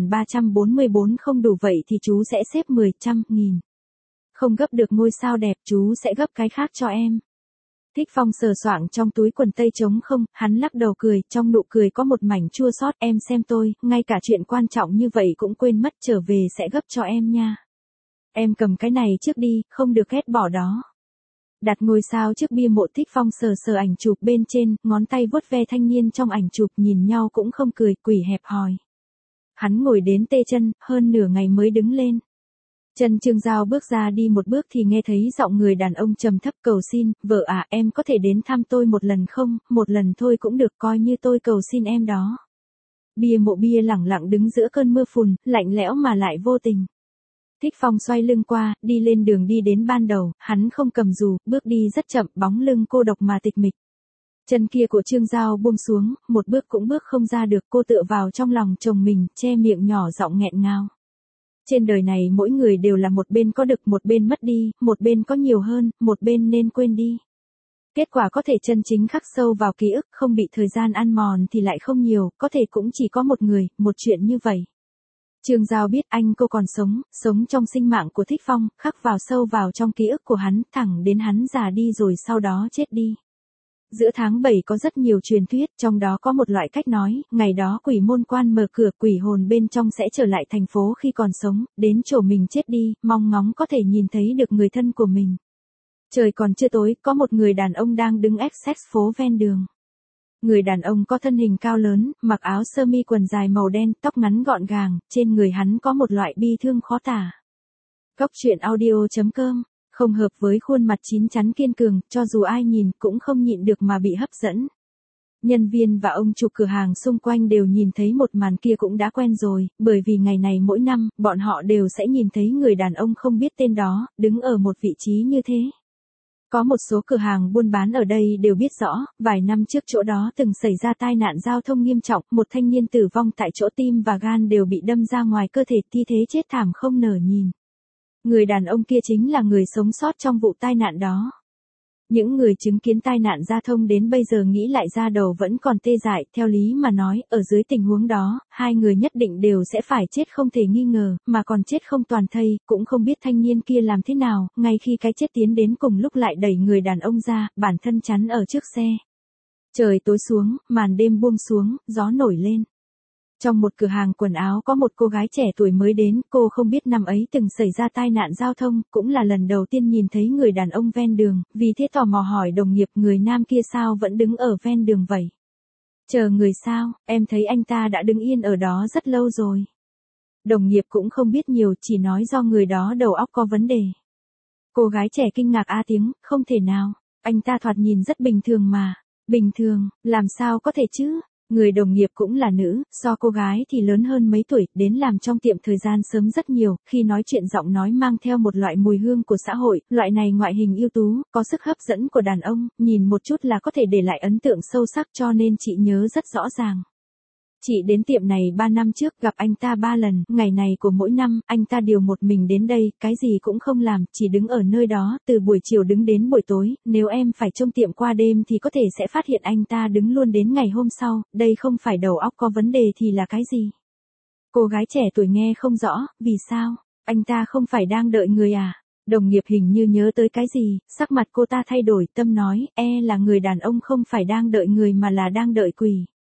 3.344 không đủ vậy thì chú sẽ xếp 10, trăm, nghìn. Không gấp được ngôi sao đẹp, chú sẽ gấp cái khác cho em. Thích Phong sờ soạng trong túi quần tây trống không, hắn lắc đầu cười, trong nụ cười có một mảnh chua xót, em xem tôi, ngay cả chuyện quan trọng như vậy cũng quên mất, trở về sẽ gấp cho em nha. Em cầm cái này trước đi, không được ghét bỏ đó. Đặt ngôi sao trước bia mộ, Thích Phong sờ ảnh chụp bên trên, ngón tay vuốt ve thanh niên trong ảnh chụp, nhìn nhau cũng không cười, quỷ hẹp hòi. Hắn ngồi đến tê chân, hơn nửa ngày mới đứng lên. Trần Trương Giao bước ra đi một bước thì nghe thấy giọng người đàn ông trầm thấp, cầu xin, vợ à, em có thể đến thăm tôi một lần không, một lần thôi cũng được, coi như tôi cầu xin em đó. Bia mộ bia lẳng lặng đứng giữa cơn mưa phùn, lạnh lẽo mà lại vô tình. Thích Phong xoay lưng qua, đi lên đường đi đến ban đầu, hắn không cầm dù, bước đi rất chậm, bóng lưng cô độc mà tịch mịch. Chân kia của Trương Giao buông xuống, một bước cũng bước không ra được, cô tựa vào trong lòng chồng mình, che miệng nhỏ giọng nghẹn ngào. Trên đời này mỗi người đều là một bên có được, một bên mất đi, một bên có nhiều hơn, một bên nên quên đi. Kết quả có thể chân chính khắc sâu vào ký ức, không bị thời gian ăn mòn thì lại không nhiều, có thể cũng chỉ có một người, một chuyện như vậy. Trương Giao biết cô còn sống, sống trong sinh mạng của Thích Phong, khắc vào sâu vào trong ký ức của hắn, thẳng đến hắn già đi rồi sau đó chết đi. Giữa tháng 7 có rất nhiều truyền thuyết, trong đó có một loại cách nói, ngày đó quỷ môn quan mở cửa, quỷ hồn bên trong sẽ trở lại thành phố khi còn sống, đến chỗ mình chết đi, mong ngóng có thể nhìn thấy được người thân của mình. Trời còn chưa tối, có một người đàn ông đang đứng exit phố ven đường. Người đàn ông có thân hình cao lớn, mặc áo sơ mi quần dài màu đen, tóc ngắn gọn gàng, trên người hắn có một loại bi thương khó tả. Góc truyện audio.com, không hợp với khuôn mặt chín chắn kiên cường, cho dù ai nhìn cũng không nhịn được mà bị hấp dẫn. Nhân viên và ông chủ cửa hàng xung quanh đều nhìn thấy một màn kia cũng đã quen rồi, bởi vì ngày này mỗi năm, bọn họ đều sẽ nhìn thấy người đàn ông không biết tên đó, đứng ở một vị trí như thế. Có một số cửa hàng buôn bán ở đây đều biết rõ, vài năm trước chỗ đó từng xảy ra tai nạn giao thông nghiêm trọng, một thanh niên tử vong tại chỗ, tim và gan đều bị đâm ra ngoài cơ thể, thi thể chết thảm không nở nhìn. Người đàn ông kia chính là người sống sót trong vụ tai nạn đó. Những người chứng kiến tai nạn giao thông đến bây giờ nghĩ lại ra đầu vẫn còn tê dại, theo lý mà nói, ở dưới tình huống đó, hai người nhất định đều sẽ phải chết không thể nghi ngờ, mà còn chết không toàn thây, cũng không biết thanh niên kia làm thế nào, ngay khi cái chết tiến đến cùng lúc lại đẩy người đàn ông ra, bản thân chắn ở trước xe. Trời tối xuống, màn đêm buông xuống, gió nổi lên. Trong một cửa hàng quần áo có một cô gái trẻ tuổi mới đến, cô không biết năm ấy từng xảy ra tai nạn giao thông, cũng là lần đầu tiên nhìn thấy người đàn ông ven đường, vì thế tò mò hỏi đồng nghiệp người nam kia sao vẫn đứng ở ven đường vậy. Chờ người sao, em thấy anh ta đã đứng yên ở đó rất lâu rồi. Đồng nghiệp cũng không biết nhiều, chỉ nói do người đó đầu óc có vấn đề. Cô gái trẻ kinh ngạc tiếng, không thể nào, anh ta thoạt nhìn rất bình thường mà. Bình thường, làm sao có thể chứ? Người đồng nghiệp cũng là nữ, so cô gái thì lớn hơn mấy tuổi, đến làm trong tiệm thời gian sớm rất nhiều, khi nói chuyện giọng nói mang theo một loại mùi hương của xã hội, loại này ngoại hình ưu tú, có sức hấp dẫn của đàn ông, nhìn một chút là có thể để lại ấn tượng sâu sắc cho nên chị nhớ rất rõ ràng. Chị đến tiệm này 3 năm trước, gặp anh ta 3 lần, ngày này của mỗi năm, anh ta điều một mình đến đây, cái gì cũng không làm, chỉ đứng ở nơi đó, từ buổi chiều đứng đến buổi tối, nếu em phải trông tiệm qua đêm thì có thể sẽ phát hiện anh ta đứng luôn đến ngày hôm sau, đây không phải đầu óc có vấn đề thì là cái gì? Cô gái trẻ tuổi nghe không rõ, vì sao? Anh ta không phải đang đợi người à? Đồng nghiệp hình như nhớ tới cái gì, sắc mặt cô ta thay đổi, tâm nói, là người đàn ông không phải đang đợi người mà là đang đợi quỷ.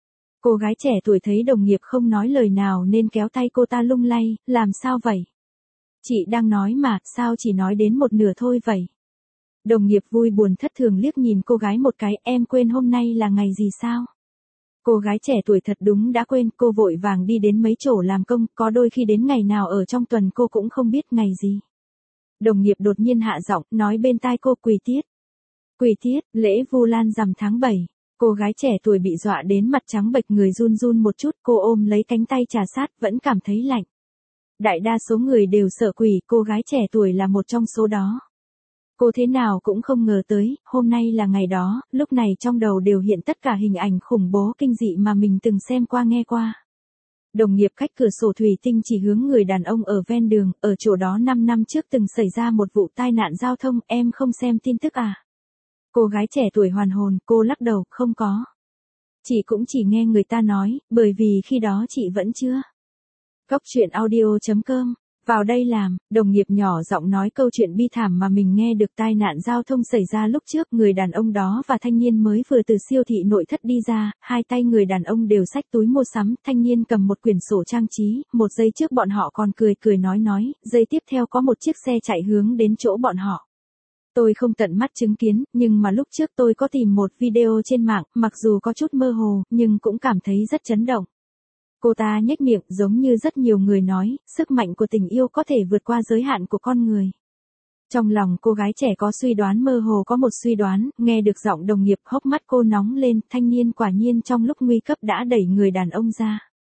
Cô gái trẻ tuổi thấy đồng nghiệp không nói lời nào nên kéo tay cô ta lung lay, làm sao vậy? Chị đang nói mà, sao chỉ nói đến một nửa thôi vậy? Đồng nghiệp vui buồn thất thường liếc nhìn cô gái một cái, em quên hôm nay là ngày gì sao? Cô gái trẻ tuổi thật đúng đã quên, cô vội vàng đi đến mấy chỗ làm công, có đôi khi đến ngày nào ở trong tuần cô cũng không biết ngày gì. Đồng nghiệp đột nhiên hạ giọng, nói bên tai cô, quỷ tiết. Quỷ tiết, lễ Vu Lan rằm tháng 7. Cô gái trẻ tuổi bị dọa đến mặt trắng bệch, người run run một chút, cô ôm lấy cánh tay trà sát, vẫn cảm thấy lạnh. Đại đa số người đều sợ quỷ, cô gái trẻ tuổi là một trong số đó. Cô thế nào cũng không ngờ tới, hôm nay là ngày đó, lúc này trong đầu đều hiện tất cả hình ảnh khủng bố kinh dị mà mình từng xem qua nghe qua. Đồng nghiệp cách cửa sổ thủy tinh chỉ hướng người đàn ông ở ven đường, ở chỗ đó 5 năm trước từng xảy ra một vụ tai nạn giao thông, em không xem tin tức à? Cô gái trẻ tuổi hoàn hồn, cô lắc đầu, không có. Chị cũng chỉ nghe người ta nói, bởi vì khi đó chị vẫn chưa. Góc truyện audio.com, vào đây làm, đồng nghiệp nhỏ giọng nói câu chuyện bi thảm mà mình nghe được. Tai nạn giao thông xảy ra lúc trước, người đàn ông đó và thanh niên mới vừa từ siêu thị nội thất đi ra, hai tay người đàn ông đều xách túi mua sắm, thanh niên cầm một quyển sổ trang trí, một giây trước bọn họ còn cười cười nói, giây tiếp theo có một chiếc xe chạy hướng đến chỗ bọn họ. Tôi không tận mắt chứng kiến, nhưng mà lúc trước tôi có tìm một video trên mạng, mặc dù có chút mơ hồ, nhưng cũng cảm thấy rất chấn động. Cô ta nhếch miệng, giống như rất nhiều người nói, sức mạnh của tình yêu có thể vượt qua giới hạn của con người. Trong lòng cô gái trẻ có suy đoán, mơ hồ có một suy đoán, nghe được giọng đồng nghiệp, hốc mắt cô nóng lên, thanh niên quả nhiên trong lúc nguy cấp đã đẩy người đàn ông ra.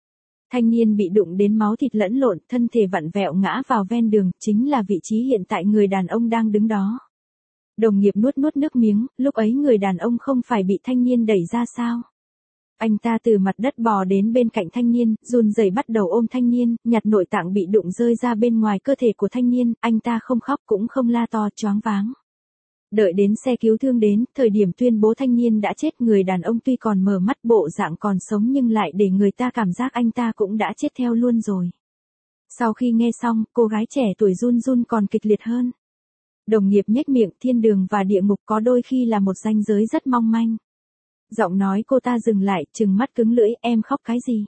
Thanh niên bị đụng đến máu thịt lẫn lộn, thân thể vặn vẹo ngã vào ven đường, chính là vị trí hiện tại người đàn ông đang đứng đó. Đồng nghiệp nuốt nuốt nước miếng, lúc ấy người đàn ông không phải bị thanh niên đẩy ra sao? Anh ta từ mặt đất bò đến bên cạnh thanh niên, run rẩy bắt đầu ôm thanh niên, nhặt nội tạng bị đụng rơi ra bên ngoài cơ thể của thanh niên, anh ta không khóc cũng không la to, choáng váng. Đợi đến xe cứu thương đến, thời điểm tuyên bố thanh niên đã chết, người đàn ông tuy còn mở mắt bộ dạng còn sống nhưng lại để người ta cảm giác anh ta cũng đã chết theo luôn rồi. Sau khi nghe xong, cô gái trẻ tuổi run run còn kịch liệt hơn. Đồng nghiệp nhếch miệng, thiên đường và địa ngục có đôi khi là một ranh giới rất mong manh. Giọng nói cô ta dừng lại, trừng mắt cứng lưỡi, em khóc cái gì?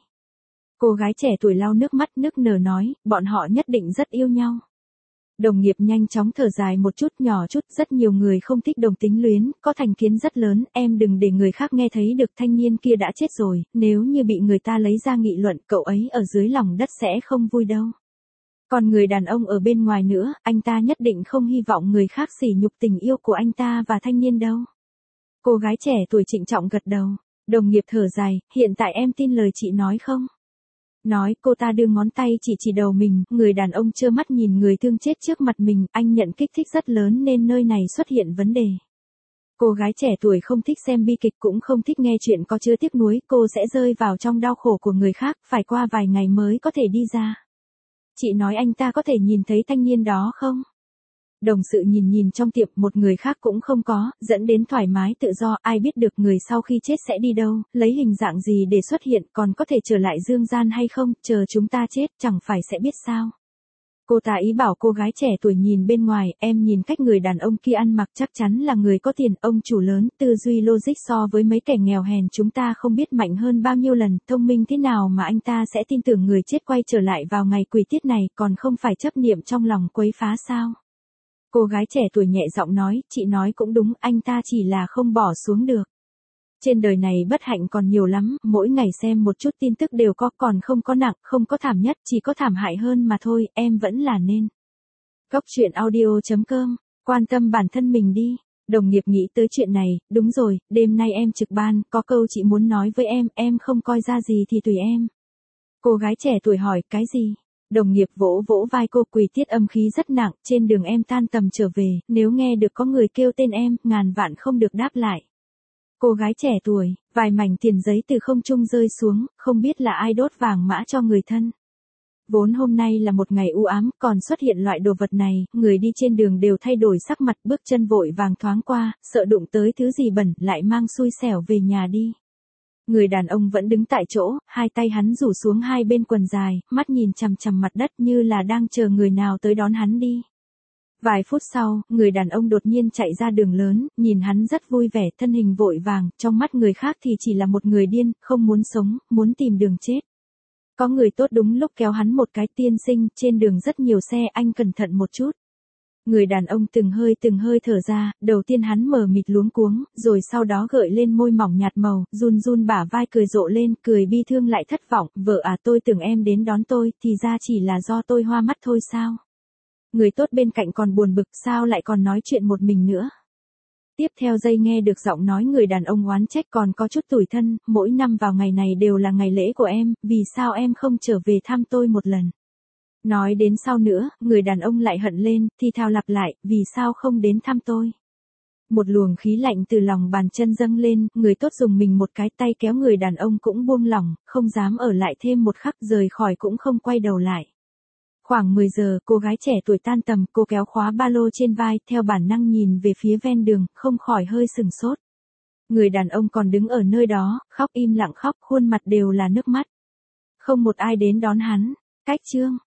Cô gái trẻ tuổi lau nước mắt nức nở nói, bọn họ nhất định rất yêu nhau. Đồng nghiệp nhanh chóng thở dài một chút nhỏ chút, rất nhiều người không thích đồng tính luyến, có thành kiến rất lớn, em đừng để người khác nghe thấy được, thanh niên kia đã chết rồi, nếu như bị người ta lấy ra nghị luận, cậu ấy ở dưới lòng đất sẽ không vui đâu. Còn người đàn ông ở bên ngoài nữa, anh ta nhất định không hy vọng người khác sỉ nhục tình yêu của anh ta và thanh niên đâu. Cô gái trẻ tuổi trịnh trọng gật đầu. Đồng nghiệp thở dài, hiện tại em tin lời chị nói không? Nói, cô ta đưa ngón tay chỉ đầu mình, người đàn ông trơ mắt nhìn người thương chết trước mặt mình, anh nhận kích thích rất lớn nên nơi này xuất hiện vấn đề. Cô gái trẻ tuổi không thích xem bi kịch cũng không thích nghe chuyện có chứa tiếc nuối, cô sẽ rơi vào trong đau khổ của người khác, phải qua vài ngày mới có thể đi ra. Chị nói anh ta có thể nhìn thấy thanh niên đó không? Đồng sự nhìn trong tiệm, một người khác cũng không có, dẫn đến thoải mái tự do, ai biết được người sau khi chết sẽ đi đâu, lấy hình dạng gì để xuất hiện, còn có thể trở lại dương gian hay không, chờ chúng ta chết, chẳng phải sẽ biết sao. Cô ta ý bảo cô gái trẻ tuổi nhìn bên ngoài, em nhìn cách người đàn ông kia ăn mặc chắc chắn là người có tiền, ông chủ lớn, tư duy logic so với mấy kẻ nghèo hèn chúng ta không biết mạnh hơn bao nhiêu lần, thông minh thế nào mà anh ta sẽ tin tưởng người chết quay trở lại vào ngày quỷ tiết này, còn không phải chấp niệm trong lòng quấy phá sao. Cô gái trẻ tuổi nhẹ giọng nói, chị nói cũng đúng, anh ta chỉ là không bỏ xuống được. Trên đời này bất hạnh còn nhiều lắm, mỗi ngày xem một chút tin tức đều có, còn không có nặng, không có thảm nhất, chỉ có thảm hại hơn mà thôi, em vẫn là nên. Góc truyện audio.com, quan tâm bản thân mình đi. Đồng nghiệp nghĩ tới chuyện này, đúng rồi, đêm nay em trực ban, có câu chị muốn nói với em không coi ra gì thì tùy em. Cô gái trẻ tuổi hỏi, cái gì? Đồng nghiệp vỗ vỗ vai cô, quỷ tiết âm khí rất nặng, trên đường em tan tầm trở về, nếu nghe được có người kêu tên em, ngàn vạn không được đáp lại. Cô gái trẻ tuổi, vài mảnh tiền giấy từ không trung rơi xuống, không biết là ai đốt vàng mã cho người thân. Vốn hôm nay là một ngày u ám, còn xuất hiện loại đồ vật này, người đi trên đường đều thay đổi sắc mặt, bước chân vội vàng thoáng qua, sợ đụng tới thứ gì bẩn, lại mang xui xẻo về nhà đi. Người đàn ông vẫn đứng tại chỗ, hai tay hắn rủ xuống hai bên quần dài, mắt nhìn chằm chằm mặt đất như là đang chờ người nào tới đón hắn đi. Vài phút sau, người đàn ông đột nhiên chạy ra đường lớn, nhìn hắn rất vui vẻ, thân hình vội vàng, trong mắt người khác thì chỉ là một người điên, không muốn sống, muốn tìm đường chết. Có người tốt đúng lúc kéo hắn một cái, tiên sinh, trên đường rất nhiều xe, anh cẩn thận một chút. Người đàn ông từng hơi thở ra, đầu tiên hắn mờ mịt luống cuống, rồi sau đó gợi lên môi mỏng nhạt màu, run run bả vai cười rộ lên, cười bi thương lại thất vọng, vợ à, tôi tưởng em đến đón tôi, thì ra chỉ là do tôi hoa mắt thôi sao? Người tốt bên cạnh còn buồn bực, sao lại còn nói chuyện một mình nữa? Tiếp theo giây nghe được giọng nói người đàn ông oán trách, còn có chút tủi thân, mỗi năm vào ngày này đều là ngày lễ của em, vì sao em không trở về thăm tôi một lần? Nói đến sau nữa, người đàn ông lại hận lên, thì thào lặp lại, vì sao không đến thăm tôi? Một luồng khí lạnh từ lòng bàn chân dâng lên, người tốt dùng mình một cái, tay kéo người đàn ông cũng buông lỏng, không dám ở lại thêm một khắc, rời khỏi cũng không quay đầu lại. Khoảng 10 giờ, cô gái trẻ tuổi tan tầm, cô kéo khóa ba lô trên vai, theo bản năng nhìn về phía ven đường, không khỏi hơi sừng sốt. Người đàn ông còn đứng ở nơi đó, khóc im lặng khóc, khuôn mặt đều là nước mắt. Không một ai đến đón hắn. Cách chương